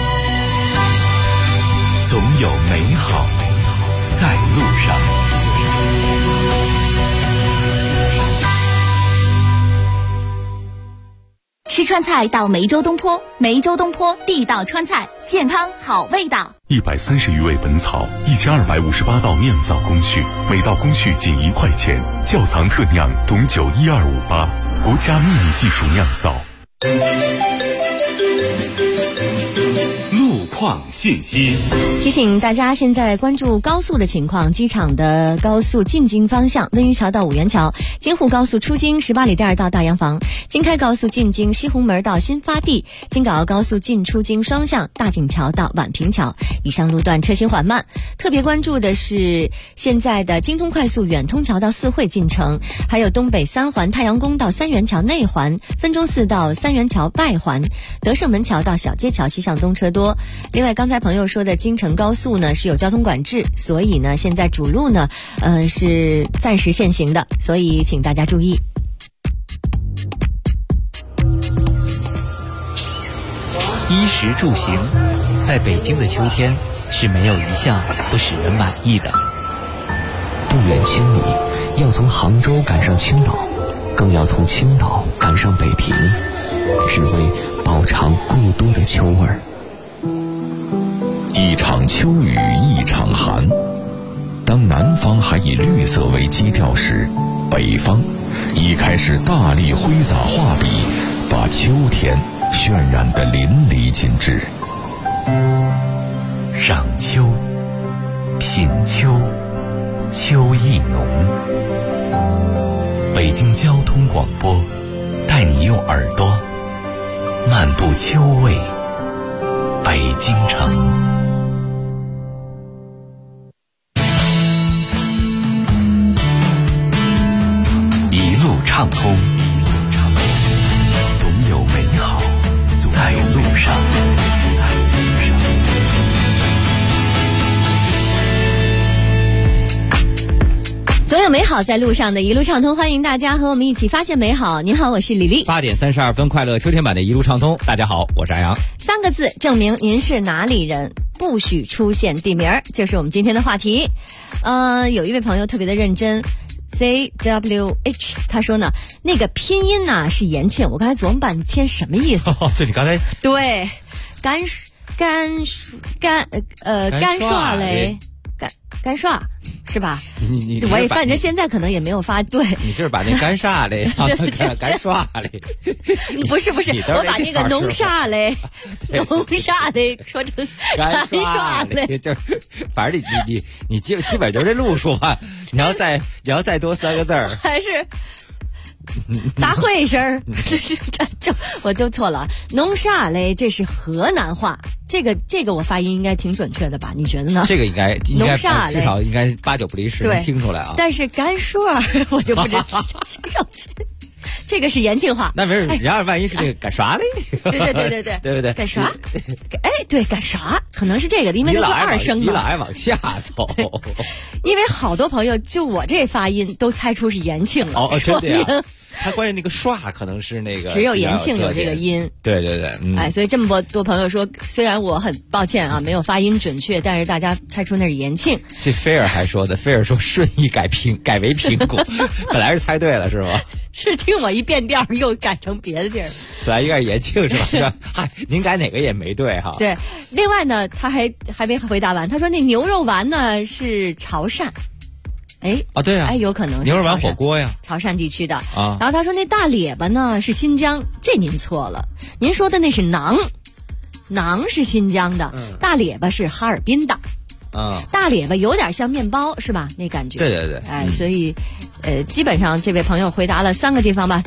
总有美好在路上。 吃川菜到梅州东坡，梅州东坡地道川菜，健康好味道。 130余味本草，1258道酿造工序，每道工序仅1块钱，窖藏特酿董酒12588，国家秘密技术酿造。 路况信息提醒大家，现在关注高速的情况。机场的高速进京方向，温榆桥到五元桥，京沪高速出京18里店到大洋房，京开高速进京西红门到新发地，京港澳高速进出京双向大井桥到宛平桥，以上路段车行缓慢。特别关注的是现在的京通快速远通桥到四惠进城，还有东北三环太阳宫到三元桥内环，分钟寺到三元桥外环，德胜门桥到小街桥西向东车多。另外刚才朋友说的京承高速呢是有交通管制，所以呢现在主路呢是暂时限行的，所以请大家注意。 衣食住行，在北京的秋天是没有一项不使人满意的。 不远千里，要从杭州赶上青岛，更要从青岛赶上北平，只为饱尝故都的秋味儿。 一场秋雨一场寒，当南方还以绿色为基调时，北方已开始大力挥洒画笔，把秋天渲染得淋漓尽致。赏秋，品秋，秋意浓。北京交通广播带你用耳朵漫步秋味北京城。一路畅通，总有美好在路上。 总有美好在路上的一路畅通，欢迎大家和我们一起发现美好。你好，我是李丽。 8点32分，快乐秋天版的一路畅通。大家好，我是阿阳。 3个字证明您是哪里人，不许出现地名，就是我们今天的话题。有一位朋友特别的认真，ZWH 他说呢，那个拼音呢是延庆，我刚才琢磨半天什么意思。 就你刚才对，干刷嘞，干刷是吧？ 你我也反正现在可能也没有发对。 你就是把那干刷嘞，干刷嘞， 不是，我把那个农啥嘞，说成干刷嘞， 就是反正你基本就这路数啊。你要再多3个字儿， 还是咋回事儿？我就错了，农啥嘞？这是河南话。这个我发音应该挺准确的吧？你觉得呢？ 这个应该至少应该8、9不离10能听出来啊。 但是干刷我就不知道，这个是延庆话。 那没事，然而万一是那个干刷嘞？对不对？ 干刷，对，干刷可能是这个的，因为它是2声嘛。 你老爱往下走， 因为好多朋友就我这发音都猜出是延庆了。 真的呀？ 它关键那个刷可能是那个只有延庆有这个音。 对对对， 所以这么多朋友说，虽然我很抱歉啊，没有发音准确，但是大家猜出那是延庆。 这菲尔还说的，菲尔说顺义改为苹果，本来是猜对了是吧？ 是听我一变调又改成别的地儿， 本来应该是延庆是吧？嗨，您改哪个也没对哈。 对，另外呢，他还没回答完，他说那牛肉丸呢是潮汕。 对啊， 有可能是牛肉丸火锅呀， 潮汕地区的啊。 然后他说那大列巴呢是新疆，这您错了，您说的那是馕是新疆的，大列巴是哈尔滨的。大列巴有点像面包是吧？那感觉。 对对对。 所以基本上这位朋友回答了3个地方吧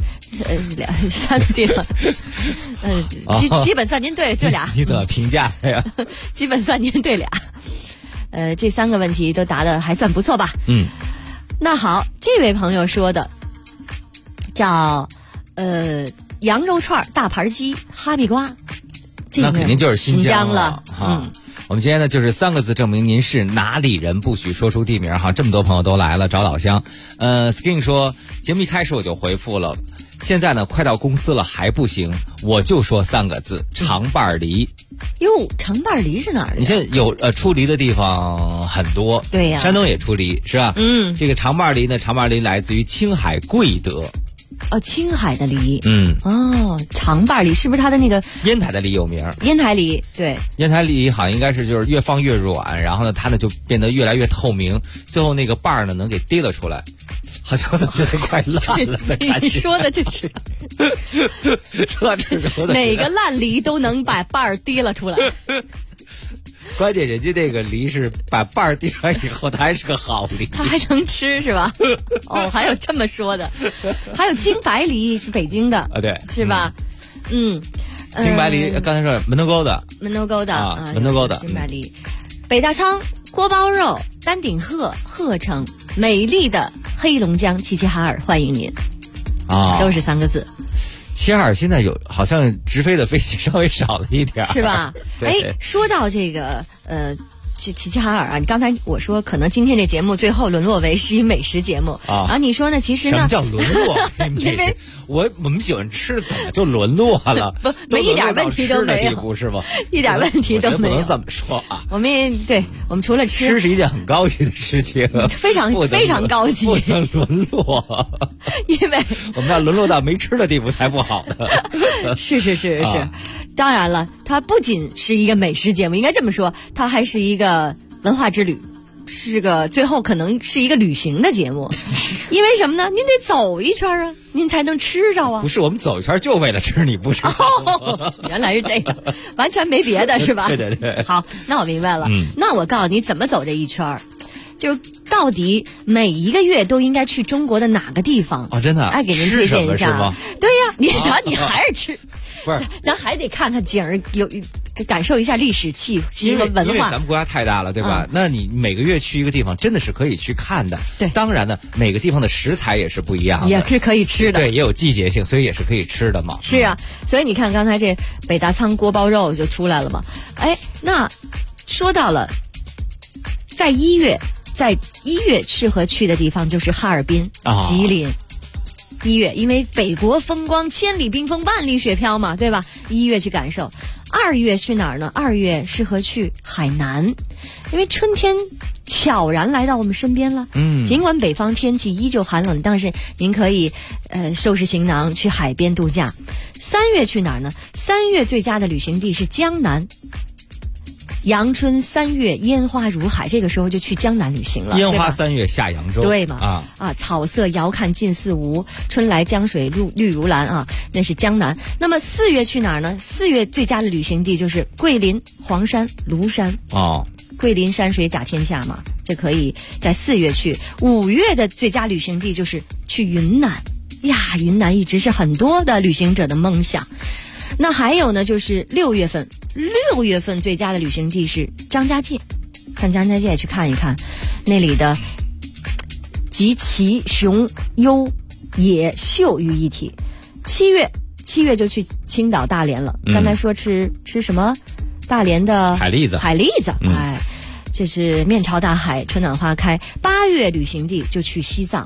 ，3个地方，基本算您对俩。 你怎么评价的呀？ 基本算您对俩。这3个问题都答得还算不错吧？那好，这位朋友说的叫羊肉串、大盘鸡、哈密瓜， 那肯定就是新疆了。 我们今天呢就是3个字证明您是哪里人，不许说出地名哈。这么多朋友都来了找老乡。Skin 说节目一开始我就回复了，现在呢快到公司了还不行，我就说3个字：长瓣梨。 哟，长瓣梨是哪儿的？ 你现在有出梨的地方很多， 对呀， 山东也出梨是吧？这个长瓣梨呢，长瓣梨来自于青海贵德。 青海的梨。长瓣梨是不是它的那个烟台的梨有名？ 烟台梨，对， 烟台梨好像应该是就是越放越软，然后呢它呢就变得越来越透明，最后那个瓣儿呢能给滴了出来。好像我怎么觉得快烂了的感觉？ 你说的这是说到这个， 哪个烂梨都能把瓣儿滴了出来。 关键人家那个梨是把瓣儿滴出来以后，它还是个好梨， 它还能吃是吧？还有这么说的，还有金白梨是北京的对， 是吧？ 金白梨刚才说门头沟的， 门头沟的门头沟的金白梨，北大仓、锅包肉、丹顶鹤、鹤城、美丽的黑龙江齐齐哈尔，欢迎您都是3个字。 齐齐哈尔现在好像直飞的飞机稍微少了一点， 是吧？说到这个这齐齐哈尔啊，你刚才我说可能今天这节目最后沦落为是一美食节目然后你说呢？其实呢， 什么叫沦落？ 因为我们喜欢吃，怎么就沦落了？ 没一点问题都没有， 是吗？ 一点问题都没有， 不能这么说啊。 我们除了吃是一件很高级的事情， 非常非常高级， 不能沦落， 因为我们要沦落到没吃的地步才不好的。 是，当然了，它不仅是一个美食节目，应该这么说，它还是一个文化之旅，最后可能是一个旅行的节目。因为什么呢？您得走一圈啊，您才能吃着啊。 不是，我们走一圈就为了吃，你不知道原来是这样，完全没别的是吧？ 对。 好，那我明白了。那我告诉你怎么走这一圈，就到底每一个月都应该去中国的哪个地方真的？ 给您推荐一下。对呀，你还是吃。 不是， 咱还得看看景儿，感受一下历史气息和文化。 因为咱们国家太大了，对吧？那你每个月去一个地方，真的是可以去看的。 对， 当然呢，每个地方的食材也是不一样的， 也是可以吃的。 对，也有季节性，所以也是可以吃的嘛。 是啊，所以你看刚才这北大仓锅包肉就出来了嘛。那说到了，在1月适合去的地方就是哈尔滨、吉林。1月，因为北国风光，千里冰封，万里雪飘嘛，对吧？1月去感受。2月去哪儿呢？2月适合去海南，因为春天悄然来到我们身边了。尽管北方天气依旧寒冷，但是您可以收拾行囊去海边度假。3月去哪儿呢？3月最佳的旅行地是江南。阳春3月，烟花如海，这个时候就去江南旅行了。 烟花3月下扬州， 对吗？草色遥看近似无，春来江水绿如蓝啊，那是江南。那么4月去哪儿呢？4月最佳的旅行地就是桂林、黄山、庐山。桂林山水甲天下嘛，这可以在4月去。5月的最佳旅行地就是去云南呀，云南一直是很多的旅行者的梦想。那还有呢，就是6月份最佳的旅行地是张家界，上张家界去看一看那里的集奇雄优野秀于一体。7月就去青岛大连了。刚才说吃什么？大连的海蛎子， 这是面朝大海，春暖花开。8月旅行地就去西藏。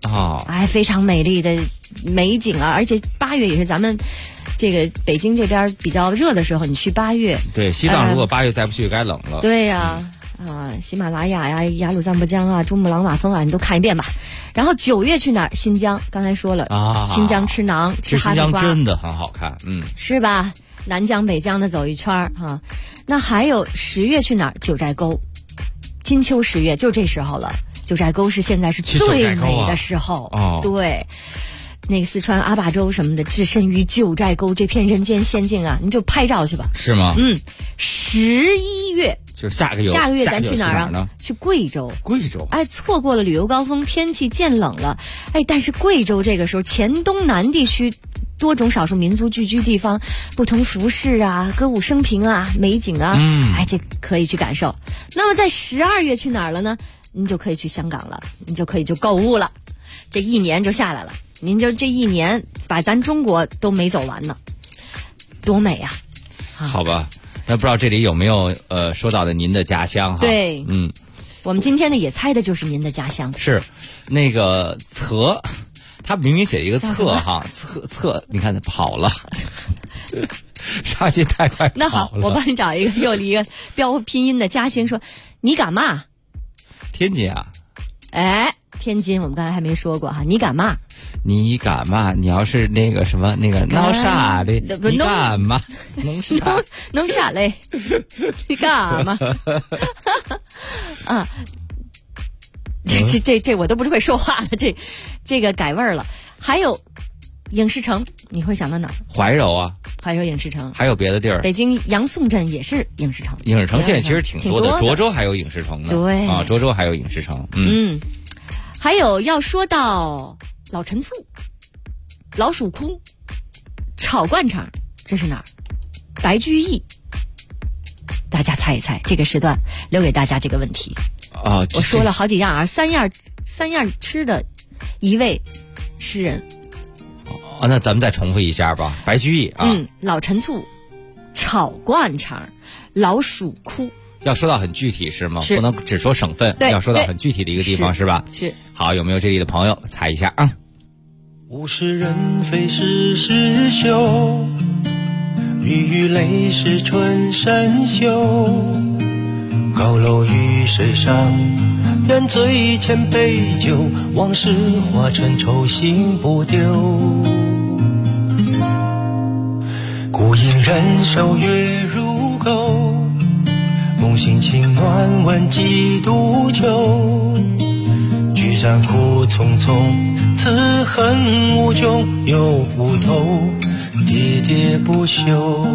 哎，非常美丽的美景啊！而且8月也是咱们这个北京这边比较热的时候，你去8月， 对，西藏如果8月再不去，该冷了。 对呀，喜马拉雅呀、雅鲁藏布江啊、珠穆朗玛峰啊，你都看一遍吧。然后9月去哪儿？新疆，刚才说了新疆吃馕，吃哈密瓜， 新疆真的很好看， 是吧？南疆北疆的走一圈哈。那还有10月去哪儿？九寨沟，金秋10月就这时候了。九寨沟是现在是最美的时候，对，那个四川阿坝州什么的，置身于九寨沟这片人间仙境啊，你就拍照去吧。 是吗 ？11月就是下个月咱去哪儿啊？去贵州。 贵州， 哎，错过了旅游高峰，天气渐冷了，哎，但是贵州这个时候黔东南地区多种少数民族聚居地方，不同服饰啊、歌舞升平啊、美景啊，哎，这可以去感受。那么在12月去哪儿了呢？您就可以去香港了，你就可以购物了，这一年就下来了，您就这一年把咱中国都没走完呢，多美啊！ 好吧，那不知道这里有没有说到的您的家乡哈？ 对，我们今天呢也猜的就是您的家乡， 是那个策，他明明写了一个策哈，策，你看他跑了。上戏太快跑了。 那好，我帮你找一个又一个标拼音的嘉兴，说你敢嘛？ 天津啊， 哎，天津我们刚才还没说过哈，你敢嘛？ 你敢嘛？你要是那个什么那个闹啥的，你敢嘛？ 弄啥嘞？你敢嘛？啊，这我都不是会说话了，这个改味儿了。还有影视城，你会想到哪儿？ 怀柔啊。 怀柔影视城， 还有别的地儿。 北京杨宋镇也是影视城。 影视城现在其实挺多的，涿州还有影视城呢。 对啊，涿州还有影视城。 还有要说到老陈醋、老鼠窟、炒灌肠，这是哪儿？白居易。大家猜一猜，这个时段留给大家这个问题。我说了好几样啊，三样吃的一位诗人。 那咱们再重复一下吧。白居易啊， 老陈醋、炒灌肠、老鼠窟。 要说到很具体是吗？ 是， 不能只说省份，要说到很具体的一个地方是吧？ 是。 好，有没有这里的朋友猜一下啊？ 物是人非事事休，雨雨泪是春山秀。高楼与水上，愿醉千杯酒，往事化成愁心不丢。孤影人守月如钩，梦醒情暖问几度秋。聚散苦匆匆，此恨无穷又不透，喋喋不休。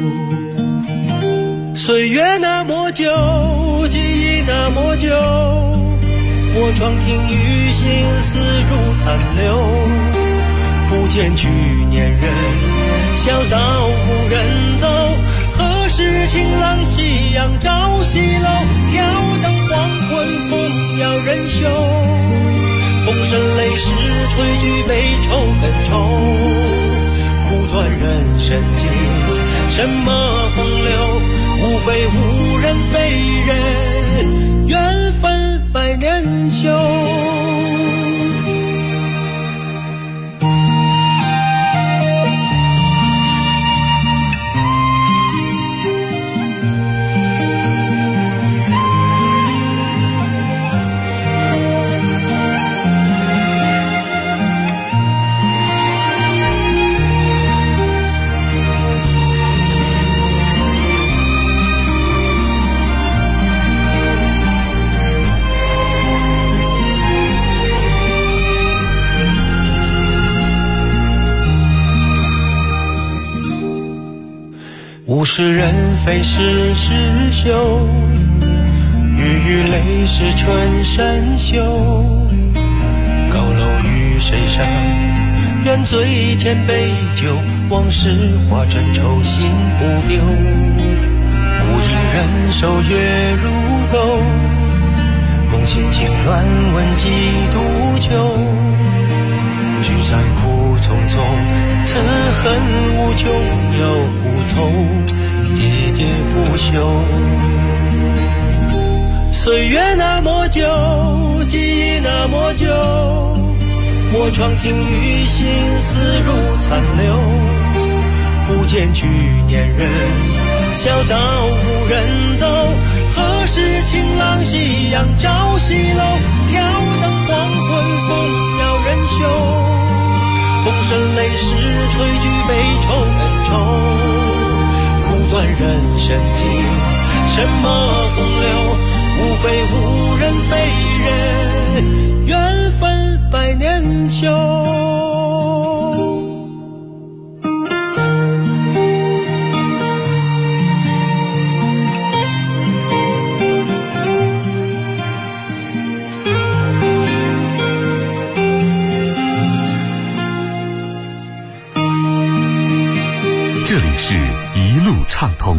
岁月那么久，记忆那么久，我窗听雨，心思如残留。不见去年人，笑道故人走。何时晴朗夕阳照西楼？挑灯黄昏，风摇人袖。风声泪湿，吹去悲愁更愁。苦短人生境，什么风流？无非无人非人，缘分百年修。物是人非事事休，雨雨泪是春山秀。高楼与水上，愿醉千杯酒，往事化成愁心不丢。无影人守月如钩，梦醒情乱问几度秋。聚散苦匆匆，此恨无穷又不透，喋喋不休。岁月那么久，记忆那么久， 我闯进雨心思如残留，不见去年人，小道无人走，何时晴朗夕阳照西楼，挑灯黄昏风摇人袖，风声泪湿吹举悲愁恩仇，苦短人生经什么风流，无非无人非人，缘分百年修。 这里是一路畅通。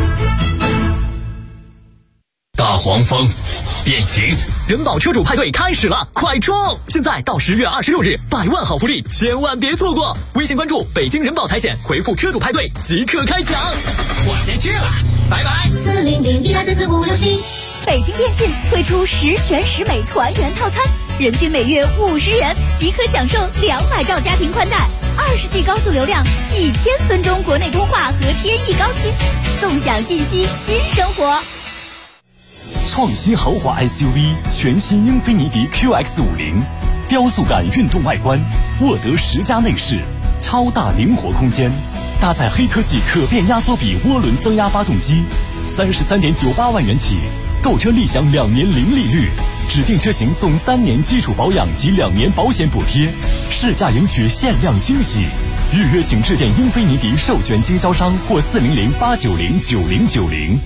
大黄蜂变形，人保车主派对开始了，快冲！现在到10月26日，100万好福利，千万别错过！微信关注北京人保财险，回复车主派对即刻开奖。我先去了，拜拜。 40012444567。 北京电信推出10全10美团圆套餐，人均每月50元，即可享受200兆家庭宽带，20G 高速流量，1000分钟国内通话和天翼高清，纵享信息新生活。 创新豪华 SUV 全新英菲尼迪 QX50，雕塑感运动外观，沃德10加内饰，超大灵活空间，搭载黑科技可变压缩比涡轮增压发动机，33.98万元起，购车立享2年零利率，指定车型送3年基础保养及2年保险补贴，试驾赢取限量惊喜。预约请致电英菲尼迪授权经销商或400-890-9090。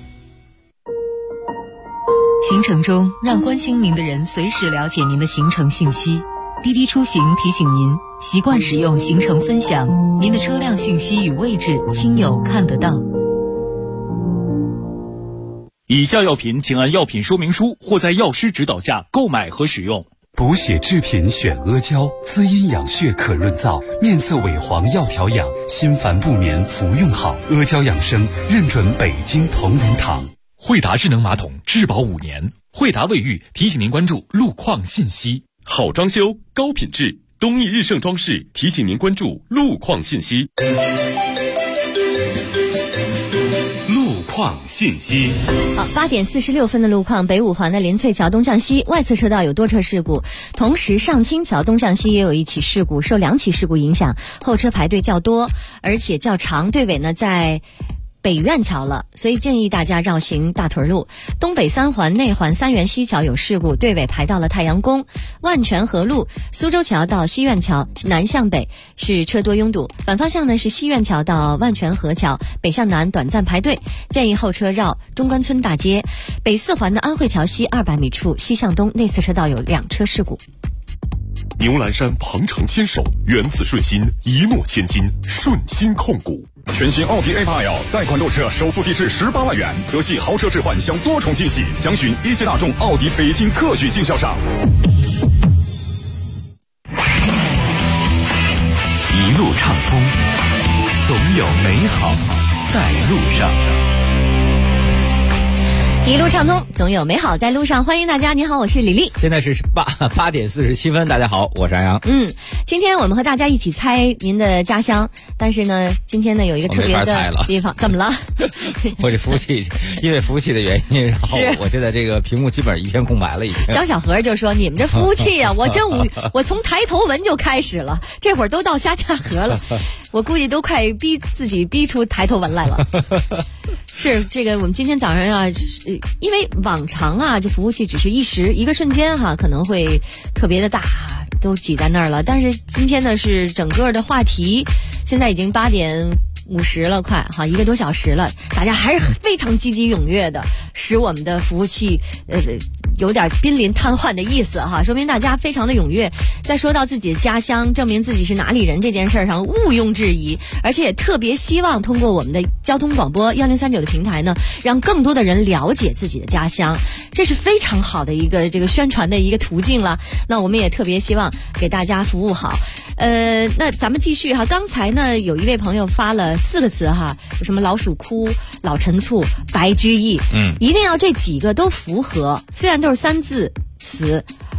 行程中，让关心您的人随时了解您的行程信息。滴滴出行提醒您，习惯使用行程分享，您的车辆信息与位置亲友看得到。 以下药品请按药品说明书或在药师指导下购买和使用。 补血制品选阿胶，滋阴养血可润燥，面色萎黄要调养，心烦不眠服用好。阿胶养生认准北京同仁堂。 惠达智能马桶质保5年，惠达卫浴提醒您关注路况信息。 好装修高品质，东义日盛装饰提醒您关注路况信息。路况信息。 好，8点46分的路况，北五环的联翠桥东向西外侧车道有多车事故，同时上清桥东向西也有一起事故，受2起事故影响，后车排队较多，而且较长，队尾呢在北苑桥了，所以建议大家绕行大屯路。东北3环内环3元西桥有事故，队尾排到了太阳宫。万泉河路苏州桥到西苑桥南向北是车多拥堵，反方向呢是西苑桥到万泉河桥北向南短暂排队，建议后车绕中关村大街。北4环的安慧桥西200米处西向东内侧车道有2车事故。 牛栏山鹏程牵手，源自顺心，一诺千金，顺心控股。 全新奥迪 A8L 贷款购车首付低至18万元，德系豪车置换享多重惊喜，详询一汽大众奥迪北京特许经销商。 一路畅通，总有美好在路上。 一路畅通，总有美好在路上。欢迎大家，你好，我是李丽。 现在是8点47分，大家好，我是安阳。 今天我们和大家一起猜您的家乡，但是呢，今天呢有一个特别的地方，怎么了？ 我这服务器，因为服务器的原因，然后我现在这个屏幕基本上一片空白了，已经。 张小河就说：“你们这服务器呀，我从抬头纹就开始了，这会儿都到下架河了，我估计都快自己逼出抬头纹来了。”是这个，我们今天早上啊，因为往常啊，这服务器只是一个瞬间哈，可能会特别的大，都挤在那儿了。但是今天呢，是整个的话题，现在已经8点50了，快哈，1个多小时了，大家还是非常积极踊跃的，使我们的服务器有点濒临瘫痪的意思哈，说明大家非常的踊跃。在说到自己的家乡，证明自己是哪里人这件事上，毋庸置疑，而且也特别希望通过我们的交通广播1039的平台呢，让更多的人了解自己的家乡，这是非常好的一个这个宣传的一个途径了。那我们也特别希望给大家服务好。那咱们继续哈，刚才呢有一位朋友发了4个词哈，有什么老鼠哭、老陈醋、白居易，一定要这几个都符合，虽然都是3字词，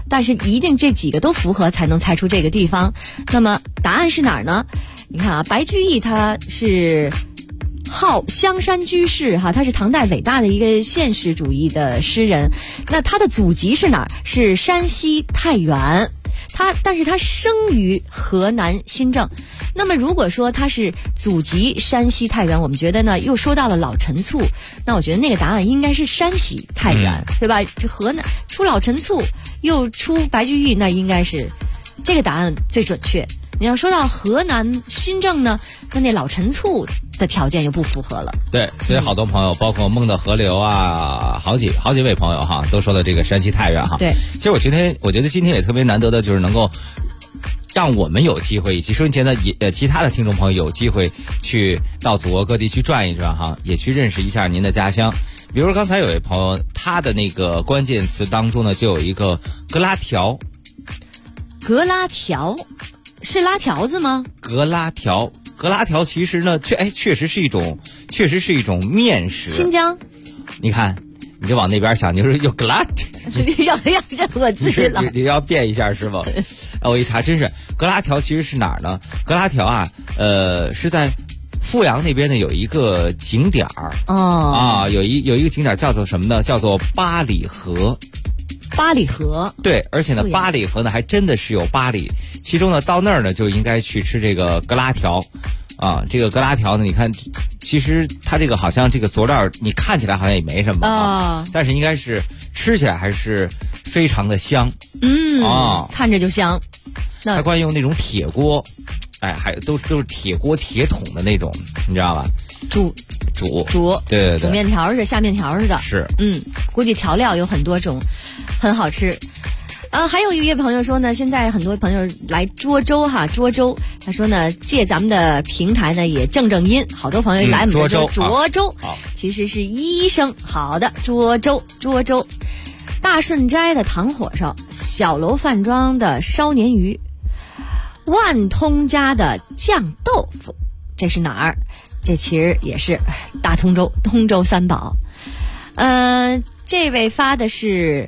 但是一定这几个都符合才能猜出这个地方。那么答案是哪儿呢？你看啊，白居易他是号香山居士哈，他是唐代伟大的一个现实主义的诗人。那他的祖籍是哪儿？是山西太原。但是他生于河南新郑。那么如果说他是祖籍山西太原，我们觉得呢又说到了老陈醋，那我觉得那个答案应该是山西太原，对吧？这河南出老陈醋又出白居易，那应该是这个答案最准确。你要说到河南新郑呢，那老陈醋的条件又不符合了。 对，所以好多朋友，包括梦的河流啊，好几位朋友哈，都说的这个山西太原哈。 对， 其实我觉得今天也特别难得的，就是能够让我们有机会，以及收音前的其他的听众朋友有机会去到祖国各地去转一转哈，也去认识一下您的家乡。比如刚才有位朋友，他的那个关键词当中呢，就有一个格拉条。 格拉条是拉条子吗？ 格拉条其实呢，确实是一种面食。 新疆， 你看，你就往那边想，就是有格拉， 要认我自己了。 你要变一下是吗？我一查，真是格拉条其实是哪儿呢？格拉条啊，是在阜阳那边呢有一个景点儿有一个景点叫做什么呢？叫做八里河。 八里河， 对，而且呢，八里河呢还真的是有8里，其中呢到那儿呢就应该去吃这个格拉条，这个格拉条呢，你看，其实它这个好像这个佐料你看起来好像也没什么但是应该是吃起来还是非常的香， 看着就香。 它惯用那种铁锅，还都是铁锅铁桶的那种，你知道吧？ 煮， 对， 煮面条似的，下面条似的。 是， 估计调料有很多种，很好吃。还有一位朋友说呢，现在很多朋友来涿州哈，涿州，他说呢，借咱们的平台呢也正音，好多朋友来我们这涿州，其实是医生。好的，涿州，大顺斋的糖火烧，小楼饭庄的烧鲶鱼，万通家的酱豆腐，这是哪儿？这其实也是大通州三宝。这位发的是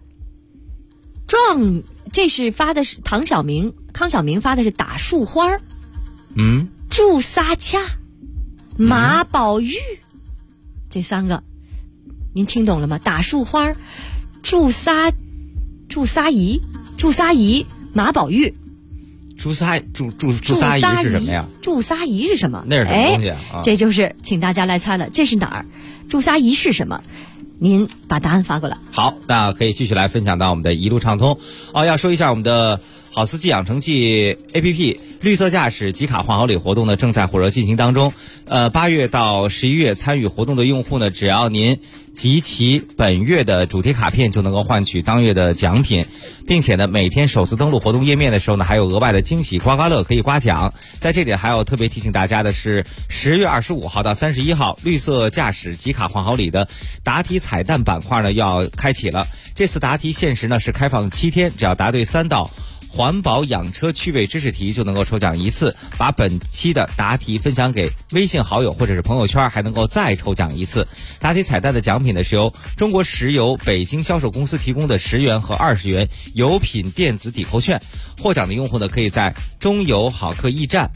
康小明发的是打树花，祝撒恰，马宝玉，这3个您听懂了吗？打树花，祝撒姨，马宝玉。 祝撒姨是什么呀？ 祝撒姨是什么？ 那是什么东西这就是请大家来猜了，这是哪儿？祝撒姨是什么？您把答案发过来。 好，那可以继续来分享到我们的一路畅通。要说一下我们的好司机养成记 APP 绿色驾驶集卡换好礼活动呢，正在火热进行当中。8月到11月参与活动的用户呢，只要您集齐本月的主题卡片，就能够换取当月的奖品，并且呢，每天首次登录活动页面的时候呢，还有额外的惊喜刮刮乐可以刮奖。在这里还要特别提醒大家的是，10月25号到31号，绿色驾驶集卡换好礼的答题彩蛋板块呢要开启了。这次答题限时呢是开放7天，只要答对3道环保养车趣味知识题就能够抽奖1次，把本期的答题分享给微信好友或者是朋友圈，还能够再抽奖1次。答题彩蛋的奖品呢是由中国石油北京销售公司提供的10元和20元油品电子抵扣券。获奖的用户呢可以在中油好客驿站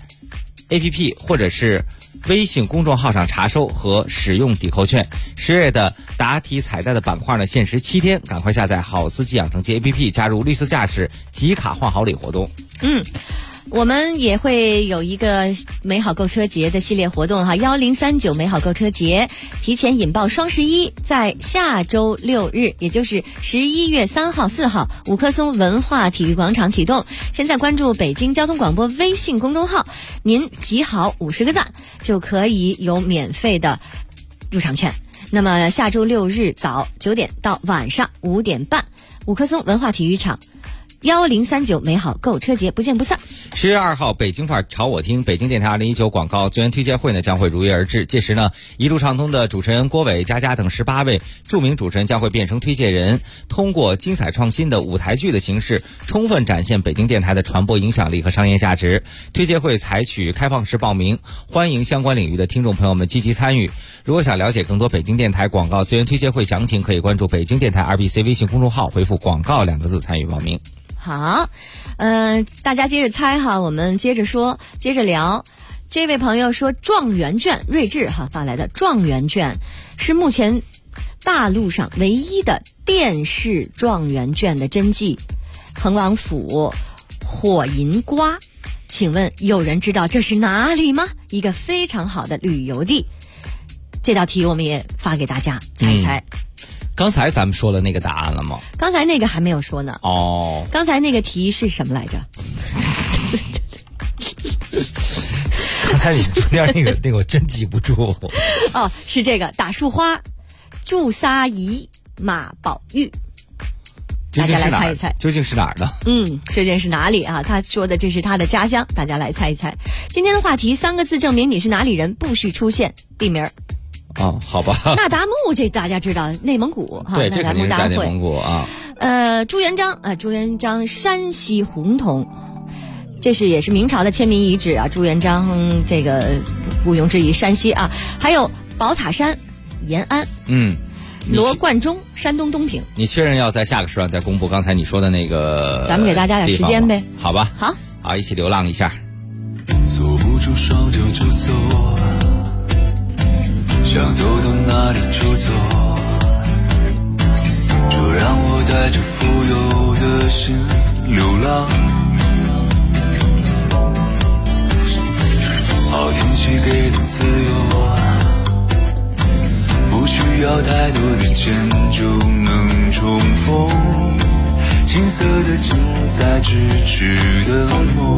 APP 或者是微信公众号上查收和使用抵扣券。10月的答题彩蛋的板块呢，限时7天，赶快下载好司机养成记 APP， 加入绿色驾驶集卡换好礼活动。 我们也会有一个美好购车节的系列活动哈，1039美好购车节提前引爆双11，在下周6日，也就是11月3号、4号，五棵松文化体育广场启动。现在关注北京交通广播微信公众号，您集好50个赞，就可以有免费的入场券。那么下周6日早9点到晚上5点半，五棵松文化体育场1039美好购车节，不见不散。 10月2号，北京范儿朝我听，北京电台2019广告资源推介会呢将会如约而至。届时呢，一路畅通的主持人郭伟、佳佳等18位著名主持人将会变成推介人，通过精彩创新的舞台剧的形式，充分展现北京电台的传播影响力和商业价值。推介会采取开放式报名，欢迎相关领域的听众朋友们积极参与。如果想了解更多北京电台广告资源推介会详情，可以关注北京电台 RBC 微信公众号，回复广告2个字参与报名。 好，大家接着猜哈，我们接着说，接着聊。这位朋友说，状元卷，睿智哈发来的状元卷是目前大陆上唯一的电视状元卷的真迹，恒王府火银瓜，请问有人知道这是哪里吗？一个非常好的旅游地。这道题我们也发给大家猜一猜。 刚才咱们说了那个答案了吗？ 刚才那个还没有说呢。 哦， 刚才那个题是什么来着？ 刚才你中间那个我真记不住。 哦，是这个打树花，祝撒姨马宝玉。大家来猜一猜， 究竟是哪儿的？ 究竟是哪里啊？他说的这是他的家乡，大家来猜一猜。今天的话题，3个字证明你是哪里人，不许出现地名。 哦，好吧。 那达慕这大家知道，内蒙古哈。 对，这肯定是在内蒙古啊。 朱元璋啊，朱元璋山西洪洞，这是也是明朝的迁民遗址啊。朱元璋这个毋庸置疑，山西啊。还有宝塔山，延安。罗贯中，山东东平。 你确认要在下个时段再公布刚才你说的那个？ 咱们给大家点时间呗。 好吧。 好， 一起流浪一下。 锁不住双脚就走，想走到哪里就走，就让我带着富有的心流浪。好天气给的自由，不需要太多的钱就能重逢，金色的近在咫尺的梦。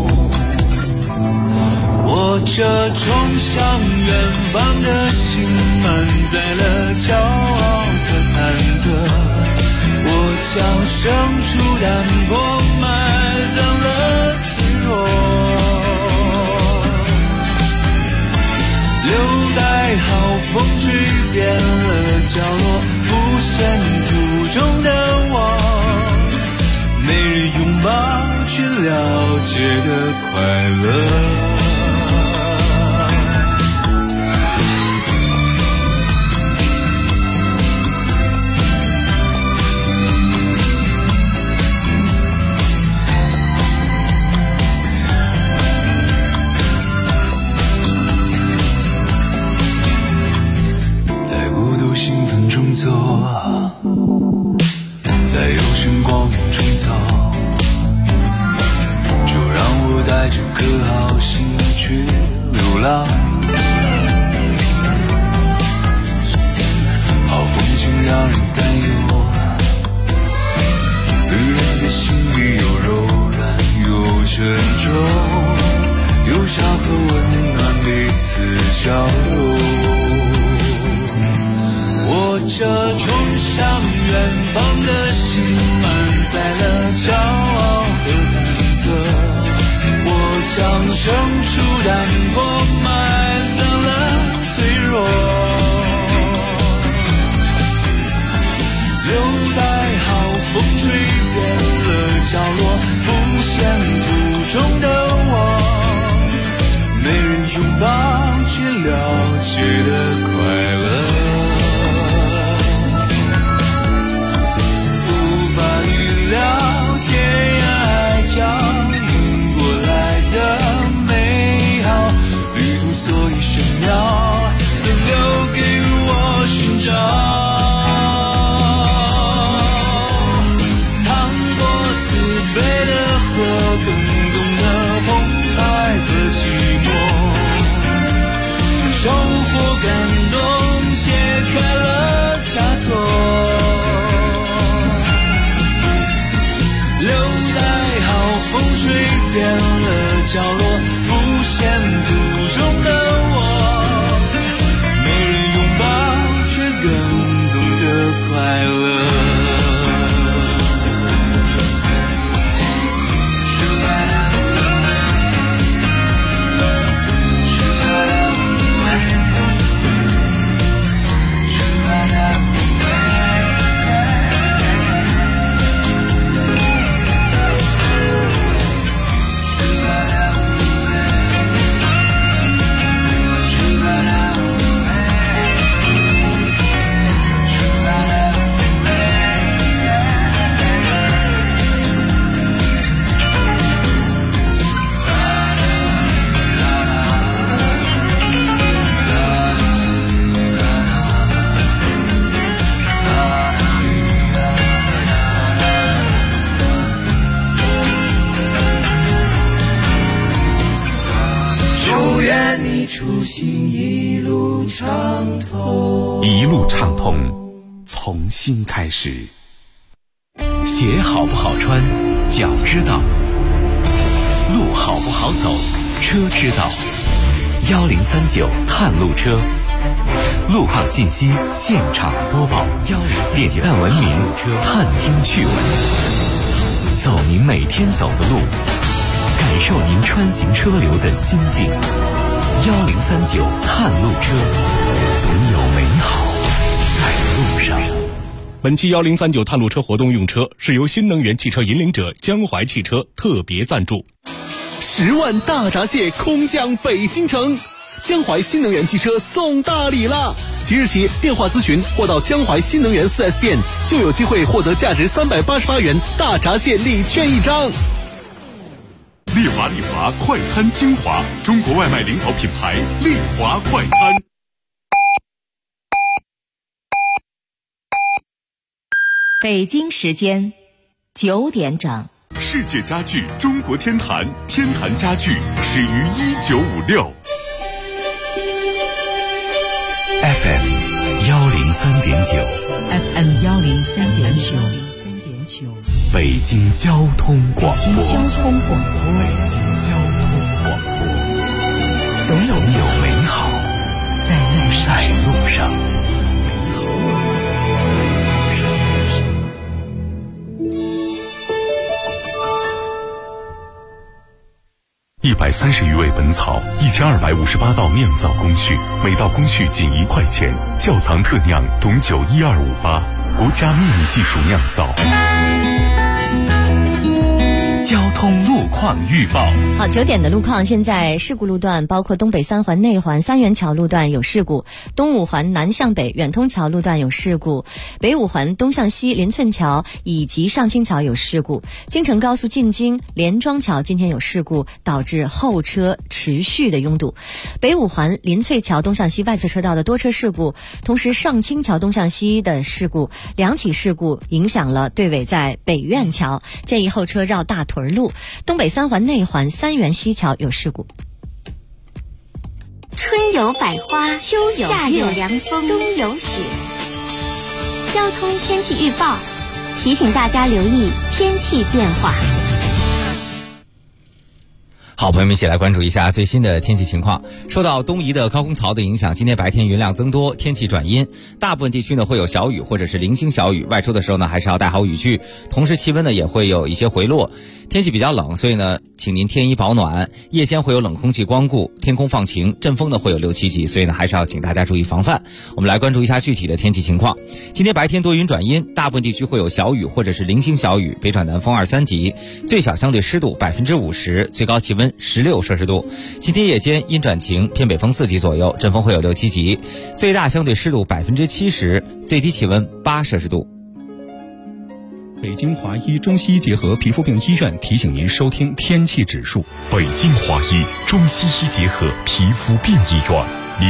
我这冲向远方的心满载了骄傲和忐忑，我将生出淡泊，埋葬了脆弱，留待好风吹遍了角落，浮现途中的我，没人拥抱去了解的快乐。兴奋中走，在有限光影中走，就让我带着颗好心去流浪。好风景让人担忧，旅人的心里有柔软有沉重，有笑和温暖彼此交流。我这冲向远方的心满载了骄傲和忐忑，我将生出淡泊，埋葬了脆弱，留待好风吹遍了角落，浮现途中的我，没人拥抱却了解的快乐。了天涯海角迎过来的美好，旅途所以玄妙，也留给我寻找。趟过慈悲的河，更懂得澎湃和寂寞，收获感动，解开了枷锁。风吹遍了角落，浮现途中的我，没人拥抱却更懂得快乐。 心一路畅通， 一路畅通，从新开始。 鞋好不好穿，脚知道；路好不好走，车知道。1039探路车，路况信息现场播报，点赞文明，探听趣闻，走您每天走的路，感受您穿行车流的心境。1039探路车，总有美好在路上。 本期1039探路车活动用车是由新能源汽车引领者江淮汽车特别赞助。 10万大闸蟹空降北京城，江淮新能源汽车送大礼啦！即日起电话咨询或到江淮新能源 4S 店，就有机会获得价值388元大闸蟹礼券1张。 丽华快餐精华，中国外卖领跑品牌丽华快餐。 北京时间9点整。 世界家具中国天坛，天坛家具始于1956。 FM 103.9 FM 103.9， 北京交通广播。 北京交通广播，总有美好在路上。 130余味本草，1258道酿造工序，每道工序仅1块钱。窖藏特酿董酒12588，国家秘密技术酿造。 交通路况预报。 好，9点的路况，现在事故路段包括东北3环内环三元桥路段有事故，东5环南向北远通桥路段有事故，北5环东向西林村桥以及上清桥有事故，京承高速进京连庄桥今天有事故，导致后车持续的拥堵。北5环林翠桥东向西外侧车道的多车事故，同时上清桥东向西的事故，2起事故影响了队尾在北苑桥，建议后车绕大屯路。东北3环内环三元西桥有事故。 春有百花，秋有夏有凉风，冬有雪。交通天气预报提醒大家留意天气变化。 好，朋友们一起来关注一下最新的天气情况。受到东移的高空槽的影响，今天白天云量增多，天气转阴，大部分地区呢会有小雨或者是零星小雨，外出的时候呢还是要带好雨具，同时气温呢也会有一些回落。天气比较冷，所以呢请您添衣保暖，夜间会有冷空气光顾，天空放晴，阵风呢会有6、7级，所以呢还是要请大家注意防范。我们来关注一下具体的天气情况。今天白天多云转阴，大部分地区会有小雨或者是零星小雨，北转南风2、3级，最小相对湿度50%，最高气温16摄氏度。今天夜间阴转晴，偏北风4级左右，阵风会有6、7级，最大相对湿度70%，最低气温8摄氏度。 北京华医中西医结合皮肤病医院提醒您收听天气指数。 北京华医中西医结合皮肤病医院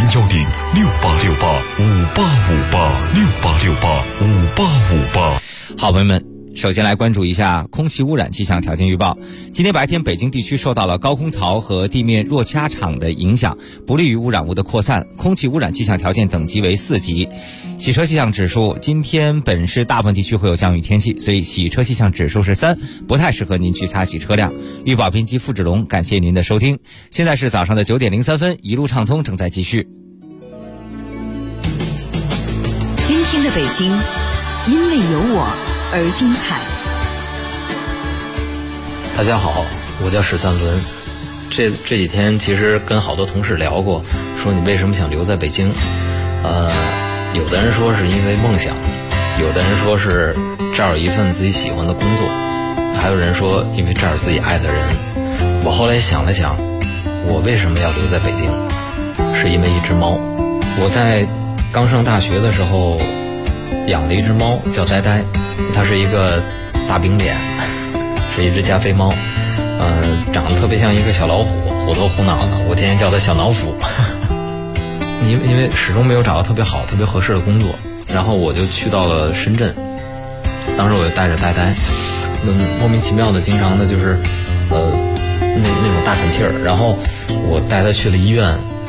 ，0106868585858，68685858。 好，朋友们，首先来关注一下空气污染气象条件预报。今天白天北京地区受到了高空槽和地面弱掐场的影响，不利于污染物的扩散，空气污染气象条件等级为4级。洗车气象指数，今天本市大部分地区会有降雨天气，所以洗车气象指数是3，不太适合您去擦洗车辆。预报编辑付志龙，感谢您的收听。现在是早上的9点03分，一路畅通正在继续。 今天的北京，因为有我而精彩。 大家好，我叫史赞伦。这几天其实跟好多同事聊过，说你为什么想留在北京？有的人说是因为梦想，有的人说是这儿有一份自己喜欢的工作，还有人说因为这儿自己爱的人。我后来想了想，我为什么要留在北京？是因为一只猫。我在刚上大学的时候养了一只猫，叫呆呆，它是一个大饼脸，是一只加菲猫，长得特别像一个小老虎，虎头虎脑的，我天天叫它小老虎。因为始终没有找到特别好特别合适的工作，然后我就去到了深圳。当时我就带着呆呆，莫名其妙的经常的就是那种大喘气儿，然后我带他去了医院，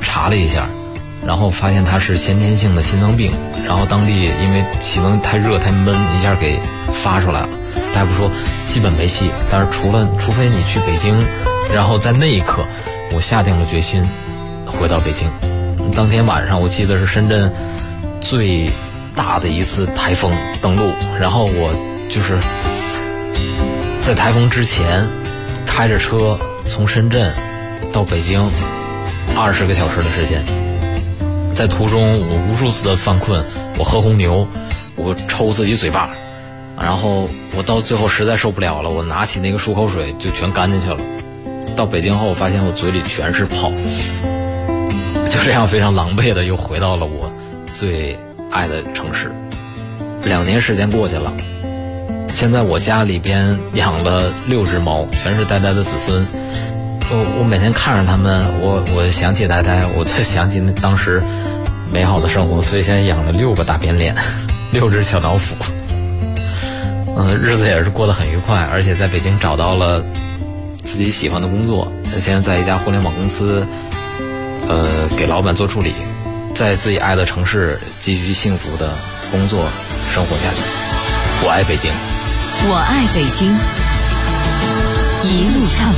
查了一下，然后发现他是先天性的心脏病，然后当地因为气温太热太闷，一下给发出来了。大夫说基本没戏，但是除非你去北京，然后在那一刻，我下定了决心回到北京。当天晚上我记得是深圳最大的一次台风登陆，然后我就是在台风之前开着车从深圳到北京20个小时的时间，在途中我无数次的犯困，我喝红牛，我抽自己嘴巴，然后我到最后实在受不了了，我拿起那个漱口水就全干进去了。到北京后我发现我嘴里全是泡，就这样非常狼狈的又回到了我最爱的城市。2年时间过去了，现在我家里边养了6只猫，全是呆呆的子孙。我每天看着他们，我想起呆呆，我就想起当时美好的生活，所以现在养了6个大变脸，6只小老虎。日子也是过得很愉快，而且在北京找到了自己喜欢的工作，现在在一家互联网公司给老板做助理，在自己爱的城市继续幸福的工作生活下去。我爱北京， 我爱北京，一路畅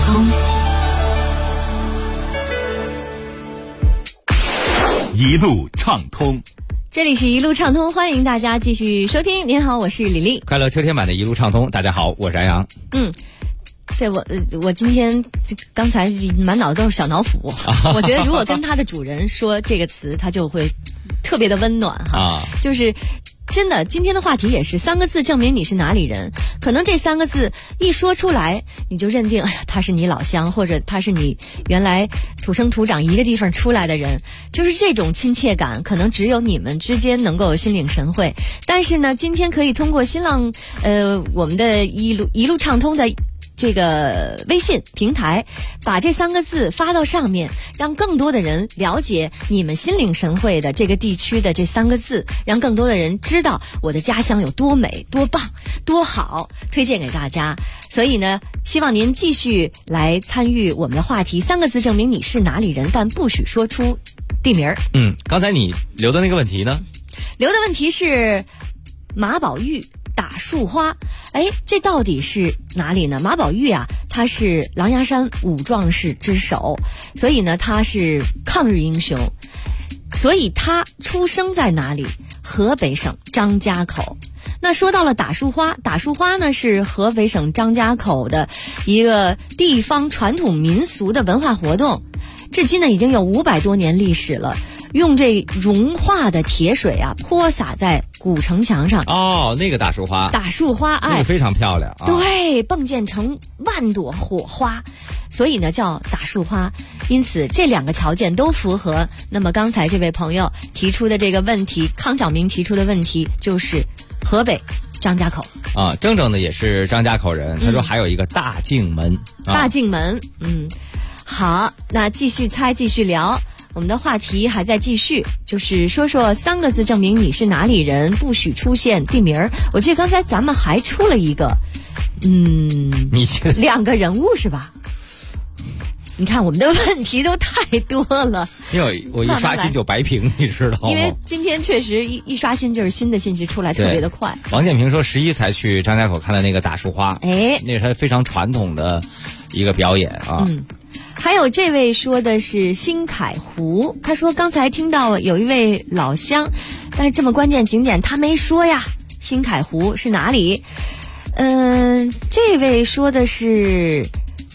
通， 一路畅通。 这里是一路畅通，欢迎大家继续收听。您好，我是李丽。 快乐秋天版的一路畅通，大家好，我是安阳。 这我今天刚才满脑子都是小脑斧，我觉得如果跟它的主人说这个词，它就会特别的温暖哈。就是真的，今天的话题也是3个字证明你是哪里人。可能这3个字一说出来，你就认定，哎呀，他是你老乡，或者他是你原来土生土长一个地方出来的人，就是这种亲切感，可能只有你们之间能够心领神会。但是呢，今天可以通过新浪我们的一路畅通的这个微信平台，把这3个字发到上面，让更多的人了解你们心领神会的这个地区的这3个字，让更多的人知道我的家乡有多美、多棒、多好，推荐给大家。所以呢，希望您继续来参与我们的话题，3个字证明你是哪里人，但不许说出地名儿。 刚才你留的那个问题呢？ 留的问题是马宝玉打树花，这到底是哪里呢？马宝玉啊，他是狼牙山5壮士之首，所以呢，他是抗日英雄，所以他出生在哪里？河北省张家口。那说到了打树花，打树花呢是河北省张家口的一个地方传统民俗的文化活动，至今呢已经有500多年历史了。用这融化的铁水啊泼洒在古城墙上。 那个打树花，那个非常漂亮对，迸溅成万朵火花，所以呢叫打树花。因此这2个条件都符合，那么刚才这位朋友提出的这个问题，康晓明提出的问题就是河北张家口铮铮的也是张家口人。他说还有一个大镜门。 大镜门。好，那继续猜，继续聊。我们的话题还在继续，就是说3个字证明你是哪里人，不许出现地名儿。我记得刚才咱们还出了一个你 2个人物是吧？你看我们的问题都太多了， 因为我一刷新就白屏，你知道吗？ 因为今天确实一刷新就是新的信息出来特别的快。 王建平说11才去张家口看的那个打树花，那是他非常传统的一个表演啊。 还有这位说的是新凯湖，他说刚才听到有一位老乡，但是这么关键景点他没说呀，新凯湖是哪里？这位说的是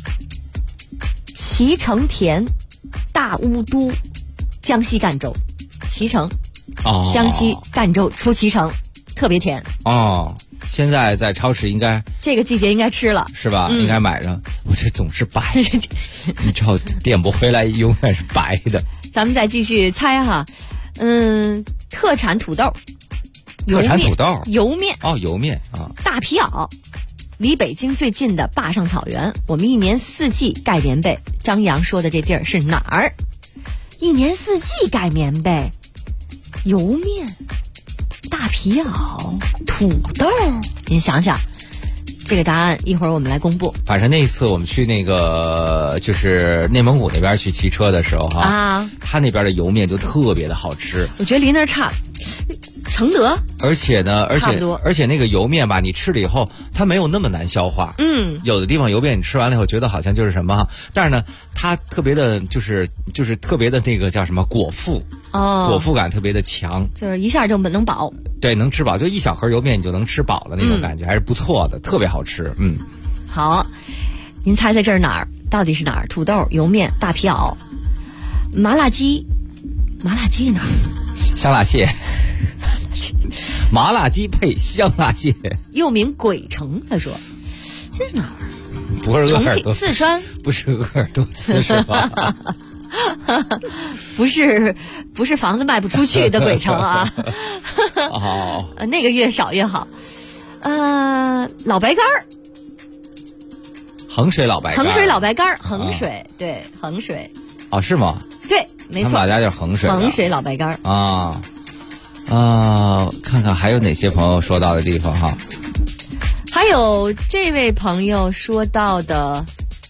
脐橙田大巫都，江西赣州。脐橙江西赣州出脐橙，特别甜现在在超市应该这个季节应该吃了是吧？应该买上。我这总是白你知道点不回来永远是白的。 咱们再继续猜哈。特产土豆，油面油面大皮袄。离北京最近的坝上草原，我们1年4季盖棉被。张扬说的这地儿是哪儿？1年4季盖棉被，油面大皮袄土豆，您想想这个答案一会儿我们来公布。 反正那一次我们去那个就是内蒙古那边去骑车的时候哈，他那边的油面就特别的好吃。 我觉得离那儿差，承德。 而且呢，而且那个油面吧，你吃了以后它没有那么难消化。有的地方油面你吃完了以后觉得好像就是什么，但是呢，它特别的就是特别的那个叫什么果腹。果腹感特别的强， 就是一下就能饱。 对，能吃饱，就一小盒油面你就能吃饱了，那种感觉还是不错的，特别好吃。 好，您猜猜这是哪儿？到底是哪儿？土豆、油面、大皮袄、麻辣鸡是哪儿？ 香辣蟹。麻辣鸡配香辣蟹， 又名鬼城。他说这是哪儿？ 不是鄂尔多四川？ 不是鄂尔多斯是吧？ 不是房子卖不出去的鬼城啊。那个越少越好。老白干儿， 衡水老白干儿， 衡水，对，衡水。 哦，是吗？ 对，没错， 他们老家叫衡水。 衡水老白干儿看看还有哪些朋友说到的地方哈。 还有这位朋友说到的，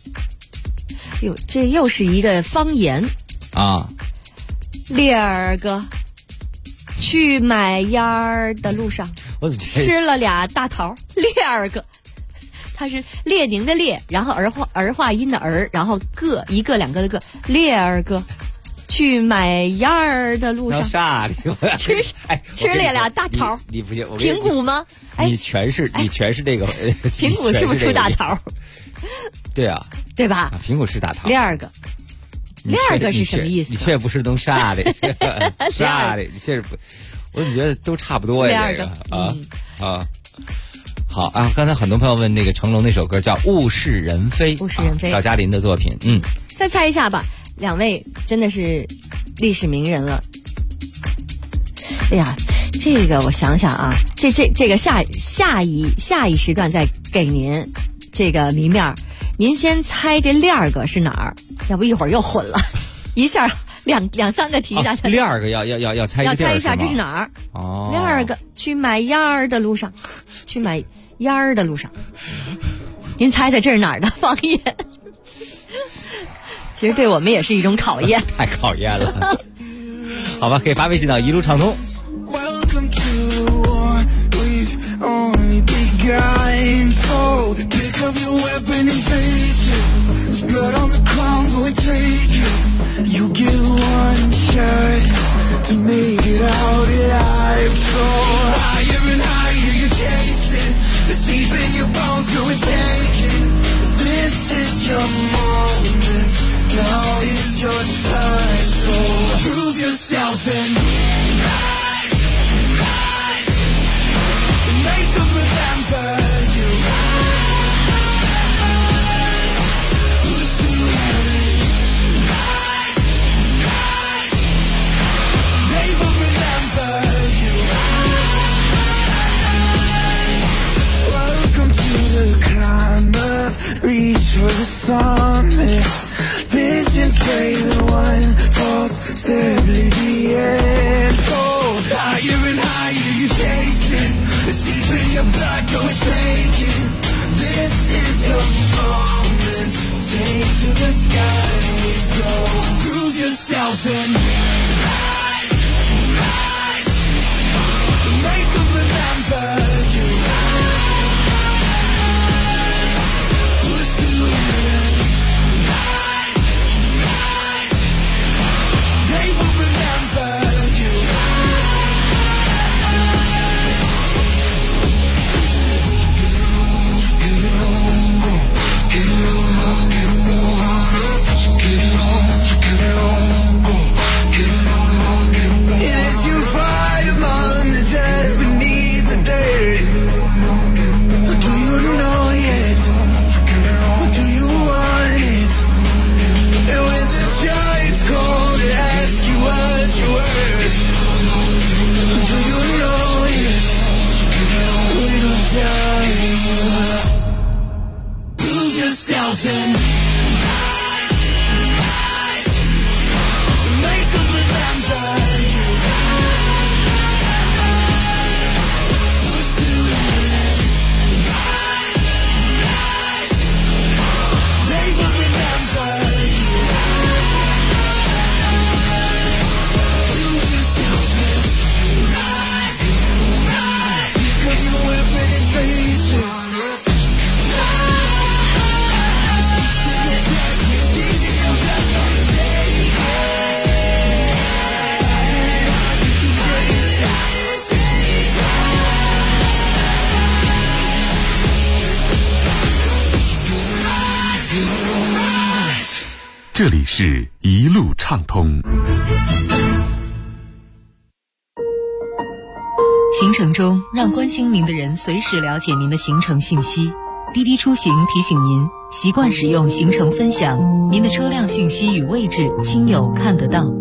这又是一个方言啊。 列儿个去买烟儿的路上，吃了俩大桃。列儿个，它是列宁的列，然后儿化音的儿，然后个一个两个的个。列儿个去买烟儿的路上，吃了俩大桃。 你不行， 平谷吗？ 你全是这个。 平谷是不是出大桃？ 对啊， 对吧？ 平谷是大桃。 第二个是什么意思？ 你却不是能杀的，杀的，你确实不，我怎么觉得都差不多呀？这个好啊！刚才很多朋友问那个成龙那首歌叫《物是人非》，赵嘉林的作品。 再猜一下吧，两位真的是历史名人了。哎呀，这个我想想啊，这个下一时段再给您这个谜面，您先猜这第二个是哪儿？要不一会儿又混了，一下两三个题大家。 第二个要猜要猜一下这是哪儿？第二个去买烟儿的路上，您猜猜这是哪儿的方言？其实对我们也是一种考验， 太考验了。好吧，可以发微信到一路畅通。 Pick up your weapon and face it. There's blood on the ground, go and take it. You get one shot to make it out alive. So higher and higher you chase it. It's deep in your bones, go and take it. This is your moment, now is your time. So prove yourself and rise, rise. Make them remember you. Reach for the summit. Visions pray the one false step lead the end. So higher and higher you chase it. It's deep in your blood, go and take it. This is your moment. Take to the skies, go. Prove yourself and rise, rise. Make them remember you. Get 这里是一路畅通。 行程中，让关心您的人随时了解您的行程信息。滴滴出行提醒您，习惯使用行程分享，您的车辆信息与位置亲友看得到。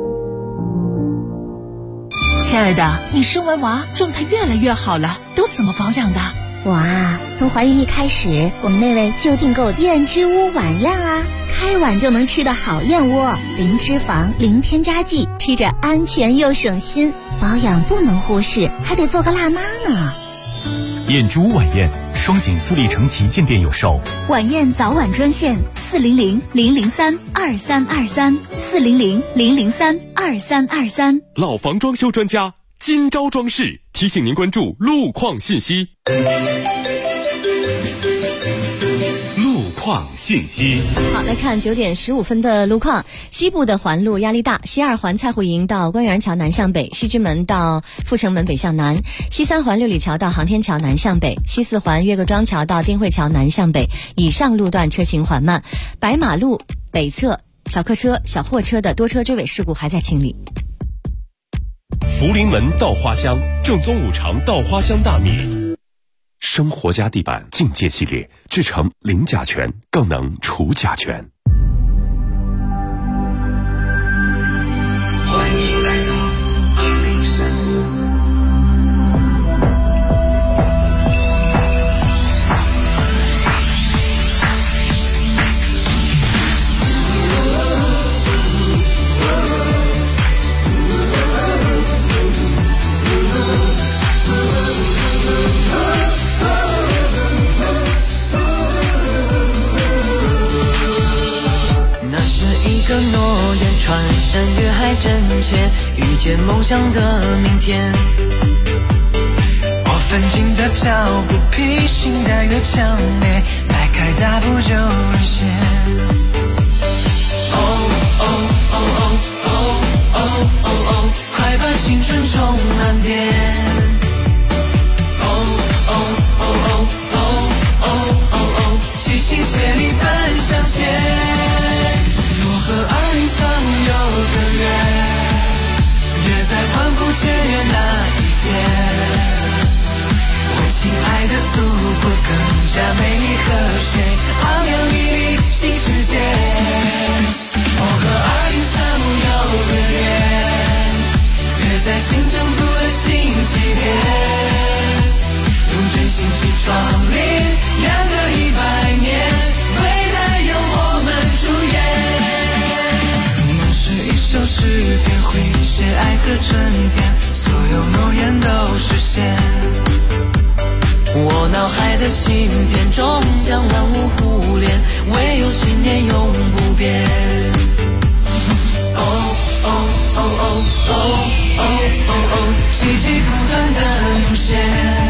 亲爱的，你生完娃状态越来越好了，都怎么保养的？ 我啊，从怀孕一开始，我们那位就订购燕之屋晚宴啊，开碗就能吃的好燕窝，零脂肪，零添加剂，吃着安全又省心。保养不能忽视，还得做个辣妈呢。 燕之屋晚宴，双井富力城旗舰店有售。 晚宴早晚专线400-003-2323，400-003-2323。 老房装修专家金招装饰提醒您关注路况信息。 路况信息。 好，来看9点15分的路况。西部的环路压力大，西2环蔡湖营到官园桥南向北，西直门到阜成门北向南，西3环六里桥到航天桥南向北，西4环岳各庄桥到定慧桥南向北，以上路段车行缓慢。白马路北侧小客车、小货车的多车追尾事故还在清理。 福临门稻花香，正宗5常稻花香大米。 生活家地板境界系列，制成零甲醛，更能除甲醛。 欢迎来到203。 个诺言穿山越海真切，遇见梦想的明天。我奋进的脚步，披星戴月强烈，迈开大步就沦陷。哦哦哦哦哦哦哦哦，快把青春充满电。哦哦哦哦哦哦哦哦，齐心协力奔向前。和2036有个约，约在欢呼雀跃那一天，为亲爱的祖国更加美丽和谐，昂扬屹立新世界。我和2035有个约，约在新征途的新起点，用真心去创立2个100年，未来由我们主演。一首诗篇会写爱和春天，所有诺言都实现。我脑海的芯片终将万物互联，唯有信念永不变。哦哦哦哦哦哦哦哦，奇迹不断的涌现。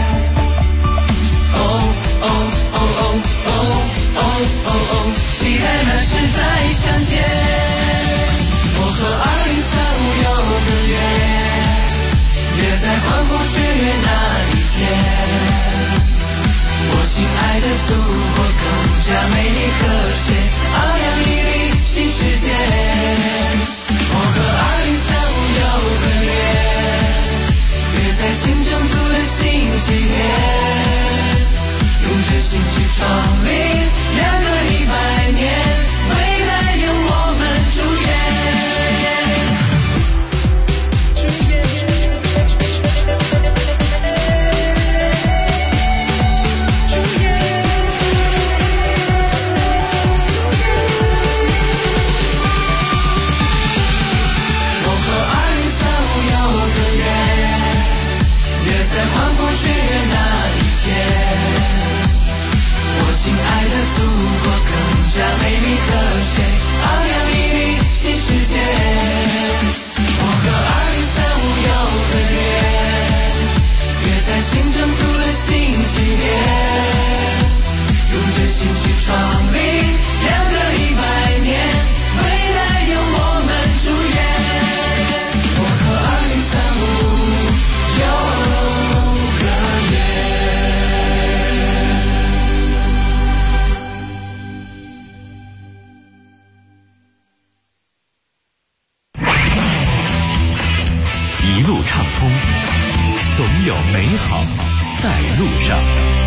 哦哦哦哦哦哦哦哦，期待那时再相见。我和2035有个约，约在欢呼雀跃那一天，我心爱的祖国更加美丽和谐，昂扬屹立新世界。我和2035有个约，约在新征途的新起点，用真心去创立2个100年，未来由我们主演。在欢呼雀跃那一天，我心爱的祖国更加美丽和谐，昂扬屹立新世界。我和2035有个约，约在新征途的新起点，用真心去创立2个100年，未来由我们主演。我和2035有路上。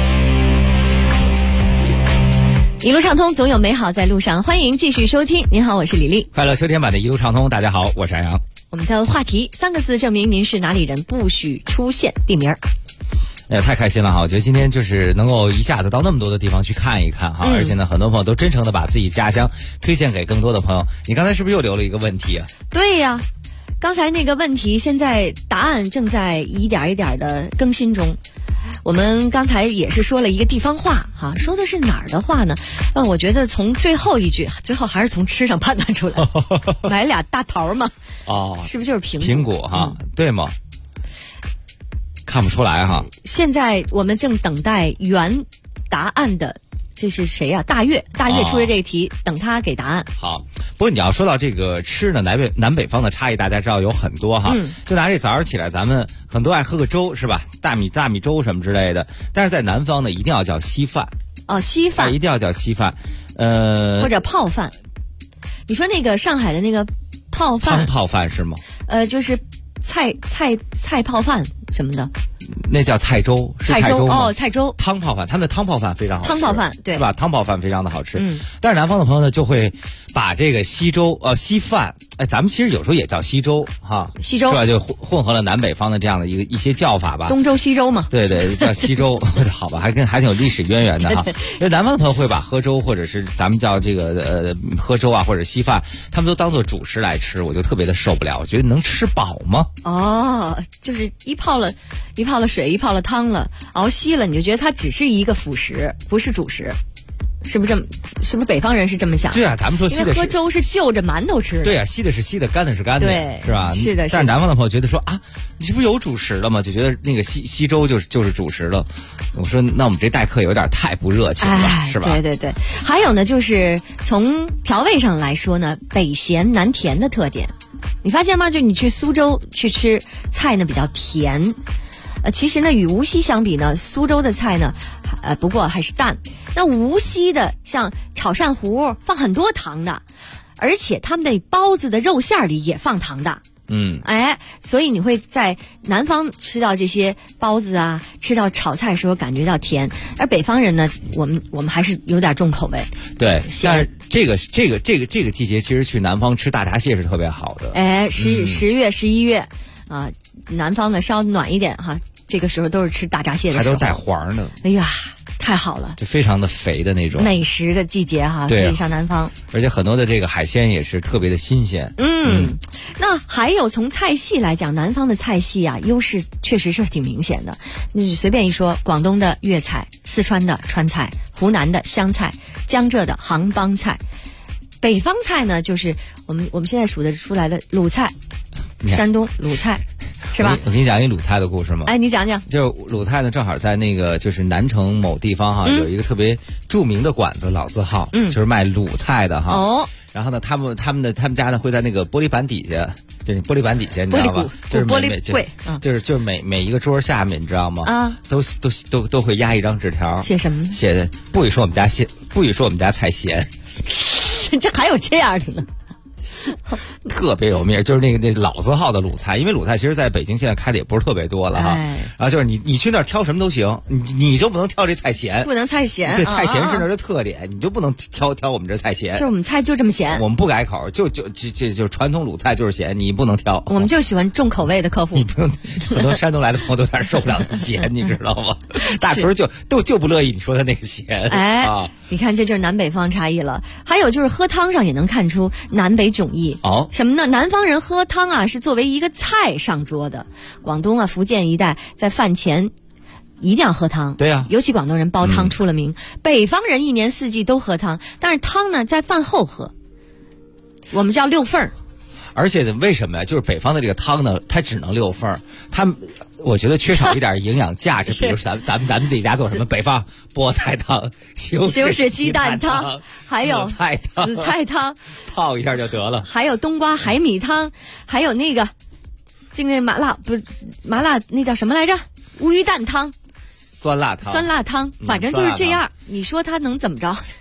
一路畅通，总有美好在路上。欢迎继续收听。您好，我是李丽。 快乐秋天版的一路畅通，大家好，我是安阳。 我们的话题3个字证明您是哪里人，不许出现地名。 太开心了哈！我觉得今天就是能够一下子到那么多的地方去看一看哈，而且呢，很多朋友都真诚的把自己家乡推荐给更多的朋友。你刚才是不是又留了一个问题啊？ 对呀，刚才那个问题，现在答案正在一点一点的更新中。我们刚才也是说了一个地方话哈，说的是哪儿的话呢？我觉得从最后一句，最后还是从吃上判断出来，买俩大桃嘛， 哦， 是不是就是苹果哈？对吗？看不出来哈。 现在我们正等待原答案的，这是谁呀？大岳出的这一题，等他给答案。 好，不过你要说到这个吃呢，南北方的差异，大家知道有很多哈。就拿这早上起来，咱们很多爱喝个粥是吧？大米粥什么之类的，但是在南方呢，一定要叫稀饭。 哦，稀饭， 一定要叫稀饭， 或者泡饭。你说那个上海的那个泡饭， 汤泡饭是吗？ 就是菜泡饭什么的。 那叫菜粥，是菜粥吗？ 哦，菜粥。 汤泡饭，他们的汤泡饭非常好吃。汤泡饭，对， 是吧？汤泡饭非常的好吃。但是南方的朋友呢，就会把这个稀粥稀饭，咱们其实有时候也叫稀粥哈， 稀粥是吧？就混合了南北方的这样的一些叫法吧。 东周西周嘛。 对对，叫稀粥，好吧，还挺有历史渊源的哈。因为南方的朋友会把喝粥或者是咱们叫这个喝粥啊或者稀饭，他们都当做主食来吃，我就特别的受不了。我觉得能吃饱吗？ 哦，就是一泡了水，一泡了汤了，熬稀了，你就觉得它只是一个辅食，不是主食，是不是这么？是不是北方人是这么想？ 对啊，咱们说稀的是喝粥是就着馒头吃的。 对啊，稀的是稀的，干的是干的， 对， 是吧？ 是的。 但是南方的朋友觉得说啊，你这不有主食了吗？就觉得那个稀粥就是主食了。我说那我们这待客有点太不热情了，是吧？ 对对对。还有呢，就是从调味上来说呢，北咸南甜的特点，你发现吗？就你去苏州去吃菜呢比较甜。其实呢，与无锡相比呢，苏州的菜呢，不过还是淡。那无锡的像炒鳝糊放很多糖的，而且他们的包子的肉馅里也放糖的。所以你会在南方吃到这些包子啊，吃到炒菜的时候感觉到甜，而北方人呢，我们还是有点重口味。 对，但是这个季节，其实去南方吃大闸蟹是特别好的。 10月、11月啊，南方呢稍暖一点哈，这个时候都是吃大闸蟹的时候， 还都带黄的。 哎呀，太好了， 就非常的肥的那种美食的季节哈，可以上南方。 而且很多的这个海鲜也是特别的新鲜。 那还有从菜系来讲，南方的菜系啊，优势确实是挺明显的。你随便一说，广东的粤菜，四川的川菜，湖南的湘菜，江浙的杭帮菜。北方菜呢，就是我们现在数得出来的鲁菜，山东鲁菜。是吧？ 我给你讲一鲁菜的故事吗？ 你讲讲。 就是鲁菜呢，正好在那个就是南城某地方哈，有一个特别著名的馆子，老字号，就是卖鲁菜的哈。然后呢，他们家呢会在那个玻璃板底下，就是玻璃板底下，你知道吧？就是玻璃柜， 就是每一个桌下面，你知道吗？都会压一张纸条， 写什么？ 写的不许说我们家菜咸。 这还有这样的呢？ 特别有名，就是那老字号的鲁菜，因为鲁菜其实在北京现在开的也不是特别多了哈。然后就是你去那儿挑什么都行，你就不能挑这菜咸， 不能菜咸。 对，菜咸是那儿的特点，你就不能挑我们这菜咸。 就是我们菜就这么咸， 我们不改口，就传统鲁菜就是咸，你不能挑。 我们就喜欢重口味的客户。 你不用，很多山东来的朋友都有点受不了那咸，你知道吗？大厨就不乐意你说他那个咸。 你看这就是南北方差异了。还有就是喝汤上也能看出南北迥异。什么呢？南方人喝汤啊是作为一个菜上桌的，广东啊、福建一带在饭前一定要喝汤。 对呀， 尤其广东人煲汤出了名。北方人一年四季都喝汤，但是汤呢在饭后喝，我们叫溜缝儿。 而且为什么呀？就是北方的这个汤呢，它只能溜缝儿，我觉得缺少一点营养价值。比如咱们自己家做什么？北方菠菜汤、西式鸡蛋汤，还有紫菜汤， 泡一下就得了。 还有冬瓜海米汤，还有那个麻辣那叫什么来着？乌鱼蛋汤。 酸辣汤， 反正就是这样。你说它能怎么着？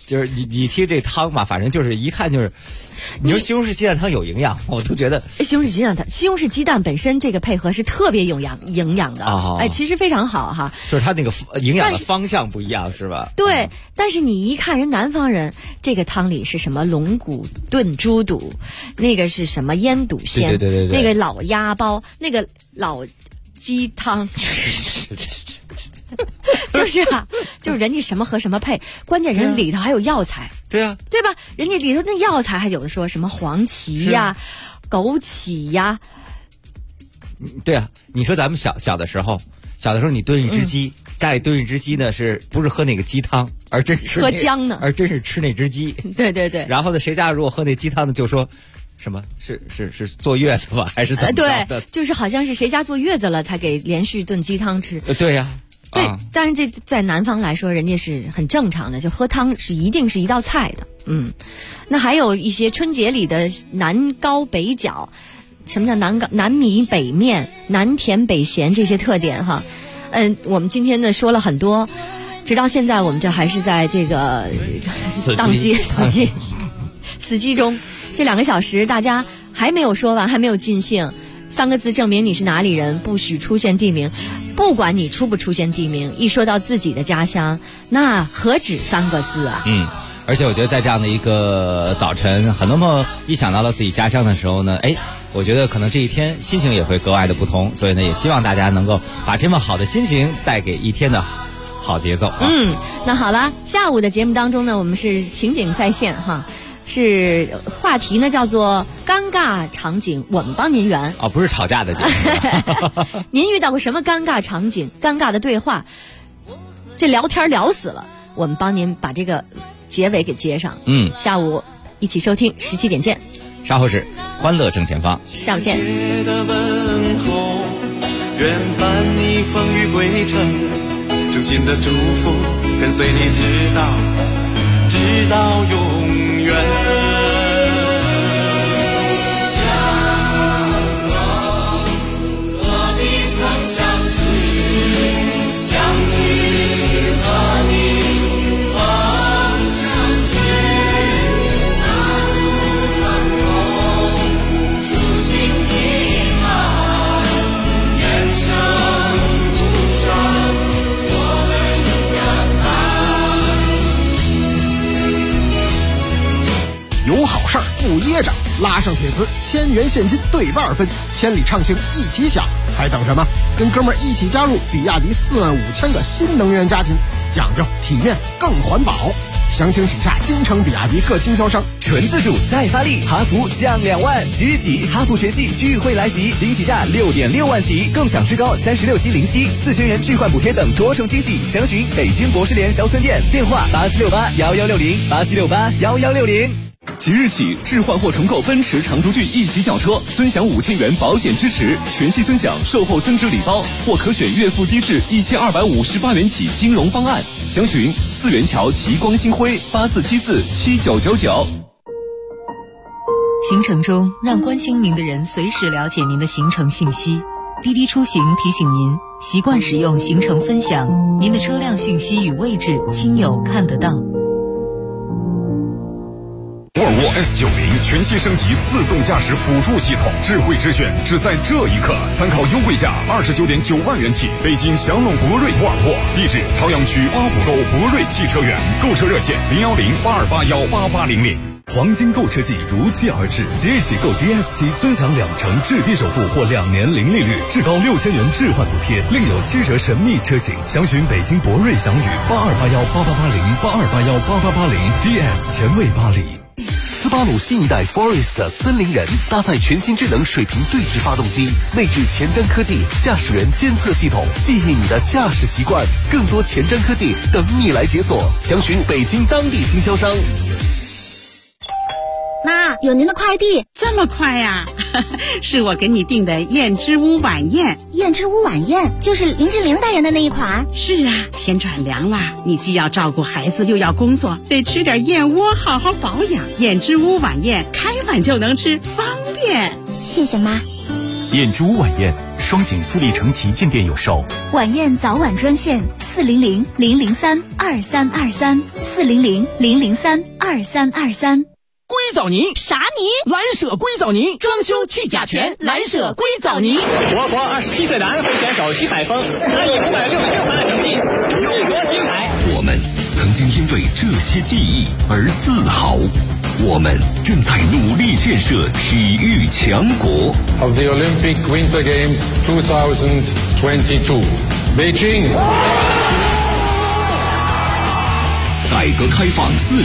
就是你听这汤吧，反正就是一看就是，你说西红柿鸡蛋汤有营养，我都觉得西红柿鸡蛋本身这个配合是特别有营养的，其实非常好哈。 就是它那个营养的方向不一样是吧？ 对，但是你一看人南方人，这个汤里是什么龙骨炖猪肚，那个是什么腌笃鲜， 对， 那个老鸭包，那个老鸡汤。就是人家什么和什么配，关键人里头还有药材， 对啊， 对吧？人家里头那药材还有的说什么黄芪呀、枸杞呀， 对啊。你说咱们小的时候你炖一只鸡，家里炖一只鸡呢，是不是喝那个鸡汤，而真是喝姜呢？ 而真是吃那只鸡。 对。 然后呢，谁家如果喝那鸡汤呢，就说什么是坐月子吧，还是怎么着的？ 对，就是好像是谁家坐月子了才给连续炖鸡汤吃。 对呀。 对，但是这在南方来说，人家是很正常的，就喝汤是一定是一道菜的。那还有一些春节里的南高北饺，什么叫南米北面、南甜北咸这些特点哈。我们今天呢说了很多，直到现在我们这还是在这个死机中。这2个小时大家还没有说完，还没有尽兴。3个字证明你是哪里人，不许出现地名。不管你出不出现地名，一说到自己的家乡，那何止3个字啊。 而且我觉得在这样的一个早晨，很多朋友一想到了自己家乡的时候呢，我觉得可能这一天心情也会格外的不同。所以呢，也希望大家能够把这么好的心情带给一天的好节奏啊。 那好了，下午的节目当中呢，我们是情景再现哈。是话题呢，叫做尴尬场景，我们帮您圆不是吵架的节目。 您遇到过什么尴尬场景、尴尬的对话？这聊天聊死了，我们帮您把这个结尾给接上。下午一起收听17点见。 稍后是欢乐正前方， 下午见。 愿伴你风雨归程，衷心的祝福跟随你直到永远。 有好事儿不噎着，拉上铁丝，1000元现金对半分，千里畅行一起享，还等什么？跟哥们儿一起加入比亚迪45000个新能源家庭，讲究体面更环保。详情请洽京城比亚迪各经销商。 纯自主再发力，哈弗降2万，即日起哈弗全系聚会来袭，惊喜价6.6万起，更享最高36期零息，4000元置换补贴等多重惊喜。详询北京博士联销村店，电话87681160，87681160。 即日起，置换或重购奔驰长途骏1级轿车，尊享5000元保险支持，全系尊享售后增值礼包，或可选月付低至1258元起金融方案。详询4元桥齐光星辉84747999。 行程中，让关心您的人随时了解您的行程信息。滴滴出行提醒您，习惯使用行程分享，您的车辆信息与位置亲友看得到。 沃尔沃 S90 全新升级自动驾驶辅助系统，智慧之选只在这一刻。参考优惠价29.9万元起，北京祥龙博瑞沃尔沃，地址朝阳区花浦沟博瑞汽车园，购车热线010-8281-8800。 黄金购车季如期而至，即日起购 DS7尊享2成置地首付或2年零利率，至高6000元置换补贴，另有7折神秘车型。详询北京博瑞祥宇8281-8880，8281-8880，DS 前卫巴黎。 斯巴鲁新一代 Forest 森林人搭载全新智能水平对置发动机，内置前瞻科技驾驶员监测系统，记忆你的驾驶习惯。更多前瞻科技等你来解锁，详询北京当地经销商。 妈，有您的快递。 这么快呀？是我给你订的燕之屋晚宴。 燕之屋晚宴就是林志玲代言的那一款。 是啊，天转凉了，你既要照顾孩子又要工作，得吃点燕窝好好保养。燕之屋晚宴开碗就能吃，方便。 谢谢妈。 燕之屋晚宴双井富力城旗舰店有售。 晚宴早晚专线400-003-2323，400-003-2323。 硅藻泥啥泥？ 蓝舍硅藻泥，装修去甲醛，蓝舍硅藻泥。 我国27岁男会选手徐海峰，他以566分成绩勇夺金牌。 我们曾经因为这些记忆而自豪，我们正在努力建设体育强国。 Of the Olympic Winter Games 2022, Beijing. 改革开放40